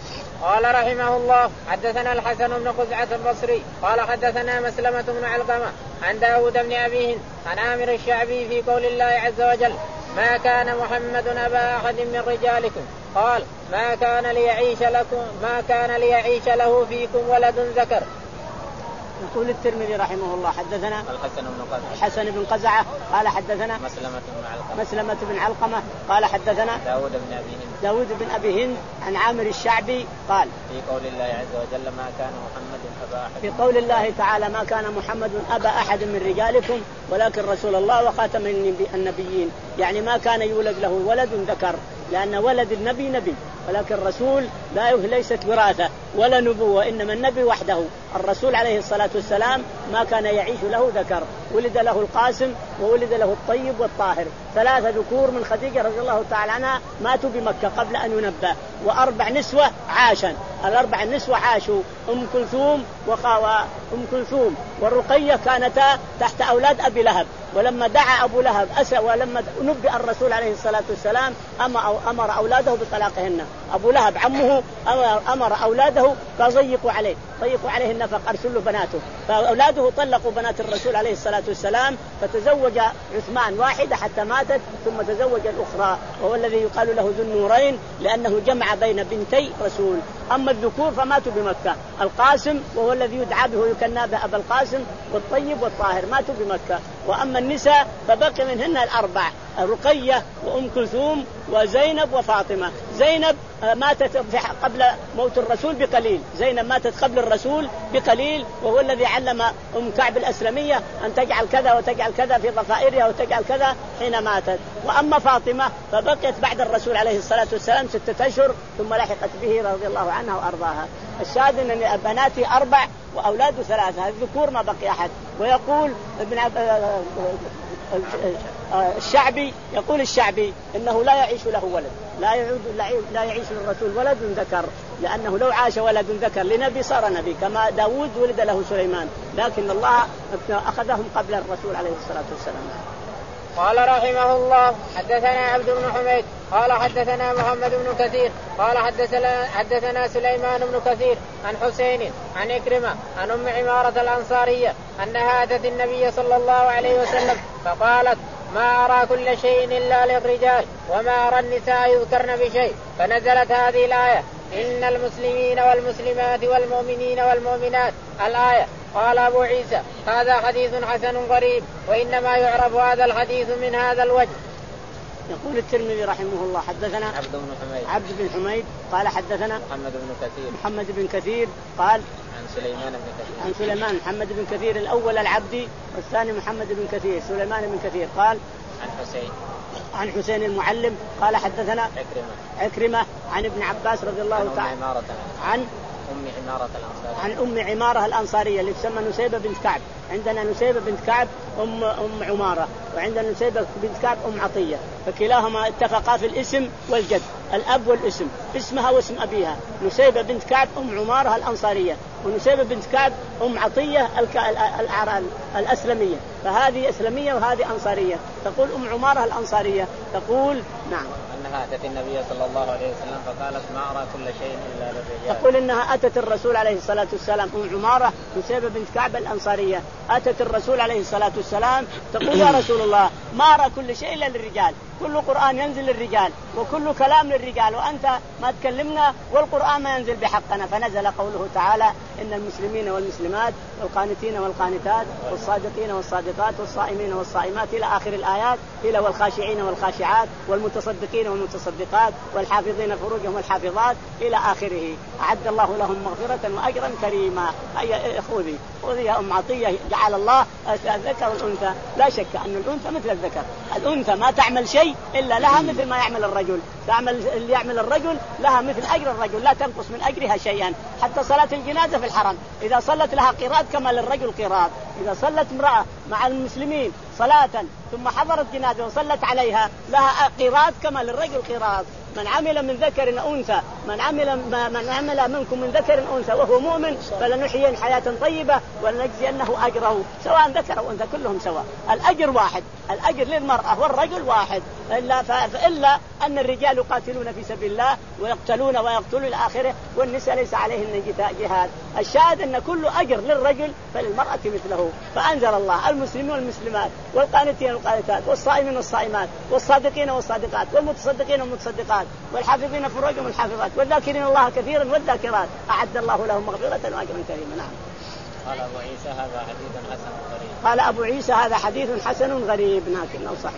قال رحمه الله حدثنا الحسن بن قزعة البصري قال حدثنا مسلمة بن علقمة عن داود بن أبي هند عن عامر الشعبي في قول الله عز وجل ما كان محمد أبا أحد من رجالكم قال ما كان ليعيش لكم ما كان ليعيش له فيكم ولد ذكر. يقول الترمذي رحمه الله حدثنا الحسن بن قزعة الحسن بن قزعة قال حدثنا مسلمة بن علقمة مسلمة بن علقمة قال حدثنا داود بن أبي هند داود بن أبي هند عن عامر الشعبي قال في قول الله عز وجل ما كان محمد أبا أحد في قول الله تعالى ما كان محمد أبا أحد من رجالكم ولكن رسول الله وخاتم النبيين، يعني ما كان يولد له ولد ذكر، لأن ولد النبي نبي ولكن الرسول لا ليست وراثة ولا نبوة، إنما النبي وحده. الرسول عليه الصلاة والسلام ما كان يعيش له ذكر، ولد له القاسم وولد له الطيب والطاهر، ثلاثة ذكور من خديجة رضي الله تعالى عنها ماتوا بمكة قبل أن ينبأ، وأربع نسوة عاشا، الأربع النسوة عاشوا، أم كلثوم وخاوة أم كلثوم والرقية كانتا تحت أولاد أبي لهب، ولما دعا أبو لهب أسى ولما نبأ الرسول عليه الصلاة والسلام أمر أولاده بطلاقهن. أبو لهب عمه أمر أولاده فضيقوا عليه ضيقوا عليه النفق، أرسلوا بناته، فأولاده طلقوا بنات الرسول عليه الصلاة والسلام، فتزوج عثمان واحدة حتى ماتت، ثم تزوج الأخرى وهو الذي يقال له ذو النورين لأنه جمع بين بنتي رسول. أما الذكور فماتوا بمكة، القاسم وهو الذي يدعى به ويكنى به أبا القاسم والطيب والطاهر ماتوا بمكة. وأما النساء فبقي منهن الأربع، رقية وأم كلثوم وزينب وفاطمة. زينب ماتت قبل موت الرسول بقليل، زينب ماتت قبل الرسول بقليل، وهو الذي علم أم كعب الأسلمية أن تجعل كذا وتجعل كذا في ضفائرها وتجعل كذا حين ماتت. وأما فاطمة فبقيت بعد الرسول عليه الصلاة والسلام ستة أشهر ثم لحقت به رضي الله عنها وأرضاها. الشاهد أن بناتي أربع وأولاده ثلاثة، الذكور ما بقي أحد. ويقول ابن الشعبي يقول الشعبي إنه لا يعيش له ولد، لا يعود لا يعيش للرسول ولد ذكر، لأنه لو عاش ولد ذكر لنبي صار نبي، كما داود ولد له سليمان، لكن الله أخذهم قبل الرسول عليه الصلاة والسلام. قال رحمه الله حدثنا عبد بن حميد قال حدثنا محمد بن كثير قال حدثنا حدثنا سليمان بن كثير عن حسين عن إكرمة عن أم عمارة الأنصارية أنها أتت النبي صلى الله عليه وسلم فقالت ما أرى كل شيء إلا للرجال وما أرى النساء يذكرن بشيء، فنزلت هذه الآية إن المسلمين والمسلمات والمؤمنين والمؤمنات الآية. قال أبو عيسى هذا حديث حسن غريب، وإنما يعرف هذا الحديث من هذا الوجه. يقول الترمذي رحمه الله حدثنا عبد بن حميد عبد بن حميد قال حدثنا محمد بن كثير محمد بن كثير قال عن سليمان بن كثير عن سليمان محمد بن كثير الأول العبدي والثاني محمد بن كثير سليمان بن كثير قال عن حسين عن حسين المعلم قال حدثنا عكرمة عكرمة عن ابن عباس رضي الله تعالى عن أم عمارة الأنصارية عن أم عمارة الأنصارية اللي تسمى نسيبة بنت كعب. عندنا نسيبة بنت كعب أم أم عمارة، وعندنا نسيبة بنت كعب أم عطية، فكلاهما اتفقا في الاسم والجد، الأب والاسم، اسمها واسم أبيها. نسيبة بنت كعب أم عمارة الأنصارية، ونسيبة بنت كعب أم عطية الأسلمية، فهذه أسلمية وهذه أنصارية. تقول أم عمارة الأنصارية تقول نعم أنها أتت النبي صلى الله عليه وسلم فقالت ما أرى كل شيء إلا للرجال. تقول إنها أتت الرسول عليه الصلاة والسلام أم عمارة نسيبة بنت كعب الأنصارية أتت الرسول عليه الصلاة والسلام تقول يا رسول الله ما أرى كل شيء إلا للرجال، كل قرآن ينزل للرجال وكل كلام للرجال، وأنت ما تكلمنا والقرآن ما ينزل بحقنا. فنزل قوله تعالى إن المسلمين والمسلمات والقانتين والقانتات والصادقين والصادقات والصائمين والصائمات إلى آخر الآيات، إلى والخاشعين والخاشعات والمتصدقين والمتصدقات والحافظين فروجهم والحافظات إلى آخره، أعد الله لهم مغفرة وأجرا كريما. أي أخوذي خذي يا أم عطية جعل الله الذكر والأنثى، لا شك أن الأنثى مثل الذكر، الأنثى ما تعمل شيء إلا لها مثل ما يعمل الرجل، تعمل اللي يعمل الرجل لها مثل أجر الرجل، لا تنقص من أجرها شيئا. حتى صلاة الجنازة في الحرم إذا صلت لها قيراط كما للرجل قيراط، إذا صلت امرأة مع المسلمين صلاة ثم حضرت جنازة وصلت عليها لها قيراط كما للرجل قيراط. من عمل من ذكر أنثى من عمل من عمل منكم من ذكر أنثى وهو مؤمن فلنحيين حياة طيبة ولنجزينه أجره سواء ذكر أو أنثى كلهم سواء، الأجر واحد، الأجر للمرأة والرجل واحد. إلا, فإلا أن الرجال يقاتلون في سبيل الله ويقتلون ويقتلون إلى آخره، والنساء ليس عليهن جهاد. الشاهد أن كل أجر للرجل فللمرأة مثله. فأنزل الله المسلمين والمسلمات والقانتين والقانتات والصائمين والصائمات والصادقين والصادقات والمتصدقين والمتصدقات والحافظين فروجهم والحافظات والذاكرين الله كثيرا والذاكرات أعد الله لهم مغفرة وأجرا كريما. نعم. قال أبو عيسى هذا حديث حسن غريب. قال أبو عيسى هذا حديث حسن غريب لكنه صحيح.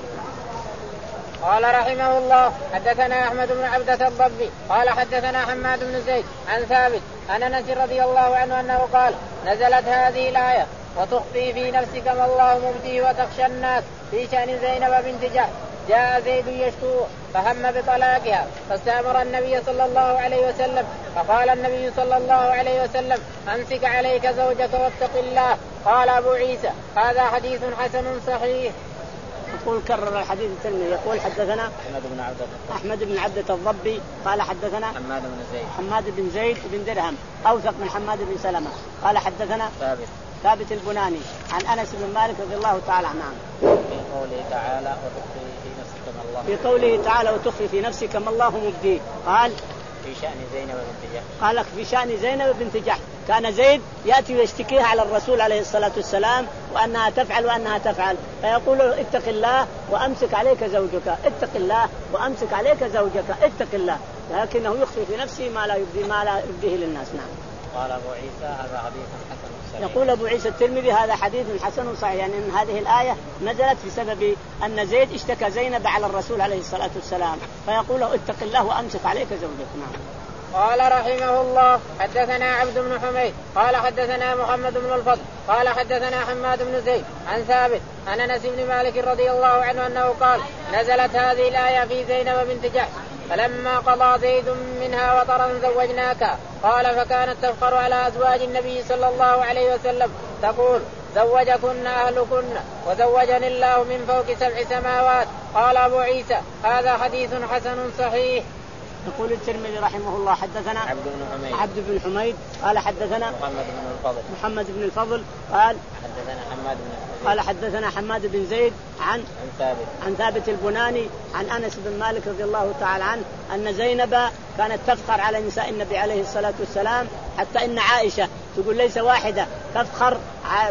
قال رحمه الله حدثنا أحمد بن عبدة الضبي قال حدثنا حماد بن زيد عن ثابت عن أنس رضي الله عنه أنه قال نزلت هذه الآية وتخفي في نفسك ما الله مبديه وتخشى الناس في شأن زينب بنت جحش. جاء زيد يشكو فهم بطلاقها فاستأمر النبي صلى الله عليه وسلم فقال النبي صلى الله عليه وسلم أمسك عليك زوجك واتق الله. قال أبو عيسى هذا حديث حسن صحيح. يقول كرر الحديث الترمذي يقول حدثنا أحمد بن عبدة أحمد بن عبدة الضبي قال حدثنا حماد بن زيد حماد بن زيد بن درهم أوثق من حماد بن سلمة قال حدثنا ثابت ثابت البناني عن أنس بن مالك رضي الله تعالى عنه في قوله تعالى وتخفي في نفسك ما الله في قوله تعالى وتخفي في نفسك ما الله مبديه. قال في شأن زينب بنت جحش. قال في شأن زينب بنت جحش كان زيد يأتي ويشتكيها على الرسول عليه الصلاة والسلام وأنها تفعل وأنها تفعل فيقول اتق الله وأمسك عليك زوجك اتق الله وأمسك عليك زوجك اتق الله، لكنه يخفي في نفسه ما لا يبدي ما لا يبديه للناس. نعم. قال أبو عيسى هذا حديث حسن صحيح. يقول أبو عيسى الترمذي هذا حديث حسن صحيح، يعني أن هذه الآية نزلت بسبب أن زيد اشتكى زينب على الرسول عليه الصلاة والسلام فيقول اتق الله وأمسك عليك زوجك. نعم. قال رحمه الله حدثنا عبد بن حميد قال حدثنا محمد بن الفضل قال حدثنا حماد بن زيد عن ثابت عن أنس بن مالك رضي الله عنه أنه قال نزلت هذه الآية في زينب بنت جحش فلما قضى زيد منها وطرا زوجناك. قال فكانت تفخر على أزواج النبي صلى الله عليه وسلم تقول زوجكن أهلكن وزوجني الله من فوق سبع سماوات. قال أبو عيسى هذا حديث حسن صحيح. يقول الترمذي رحمه الله حدثنا عبد بن حميد عبد بن حميد قال حدثنا محمد بن الفضل محمد بن الفضل قال حدثنا حماد بن قال حدثنا حماد بن زيد عن عن ثابت عن ثابت البناني عن أنس بن مالك رضي الله تعالى عنه أن زينب كانت تفخر على نساء النبي عليه الصلاة والسلام حتى إن عائشة تقول ليس واحدة تفخر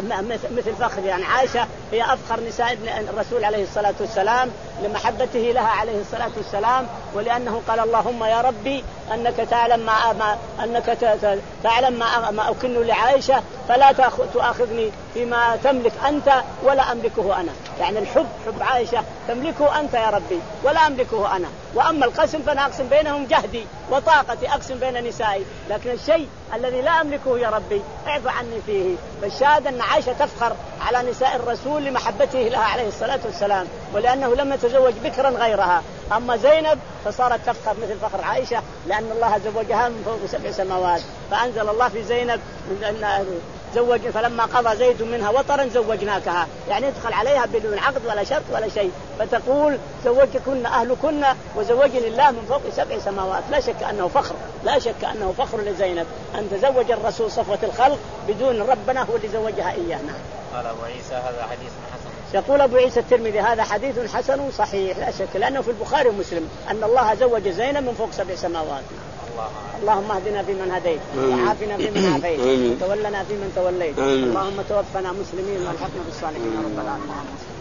مثل فخر، يعني عائشة هي أفخر نساء الرسول عليه الصلاة والسلام لمحبته لها عليه الصلاة والسلام، ولأنه قال اللهم يا ربي أنك تعلم ما, ما أنك تعلم ما, ما أكن لعائشة فلا تأخذني فيما تملك أنت ولا أملكه أنا، يعني الحب حب عائشة تملكه أنت يا ربي ولا أملكه أنا، وأما القسم فأنا أقسم بينهم جهدي وطاقتي أقسم بين نسائي، لكن الشيء الذي لا أملكه يا ربي اعف عني فيه. فالشاهد أن عائشة تفخر على نساء الرسول لمحبته لها عليه الصلاة والسلام، ولأنه لم يتزوج بكرا غيرها. أما زينب فصارت تفخر مثل فخر عائشة لأن الله زوجها من فوق سبع سماوات. فأنزل الله في زينب زوج فلما قضى زيد منها وطرا زوجناكها، يعني يدخل عليها بدون عقد ولا شرط ولا شيء، فتقول زوجكن أهلكن وزوجني الله من فوق سبع سماوات. لا شك أنه فخر لا شك أنه فخر لزينب أن تزوج الرسول صفوة الخلق بدون ربنا هو اللي زوجها إياه. نعم. قال أبو عيسى هذا حديث حسن. يقول أبو عيسى الترمذي هذا حديث حسن صحيح لا شك، لأنه في البخاري ومسلم أن الله زوج زينب من فوق سبع سماوات. الله. اللهم اهدنا فيمن هديت وعافنا فيمن عافيت وتولنا فيمن توليت، اللهم توفنا مسلمين والحقنا بالصالحين رب العالمين.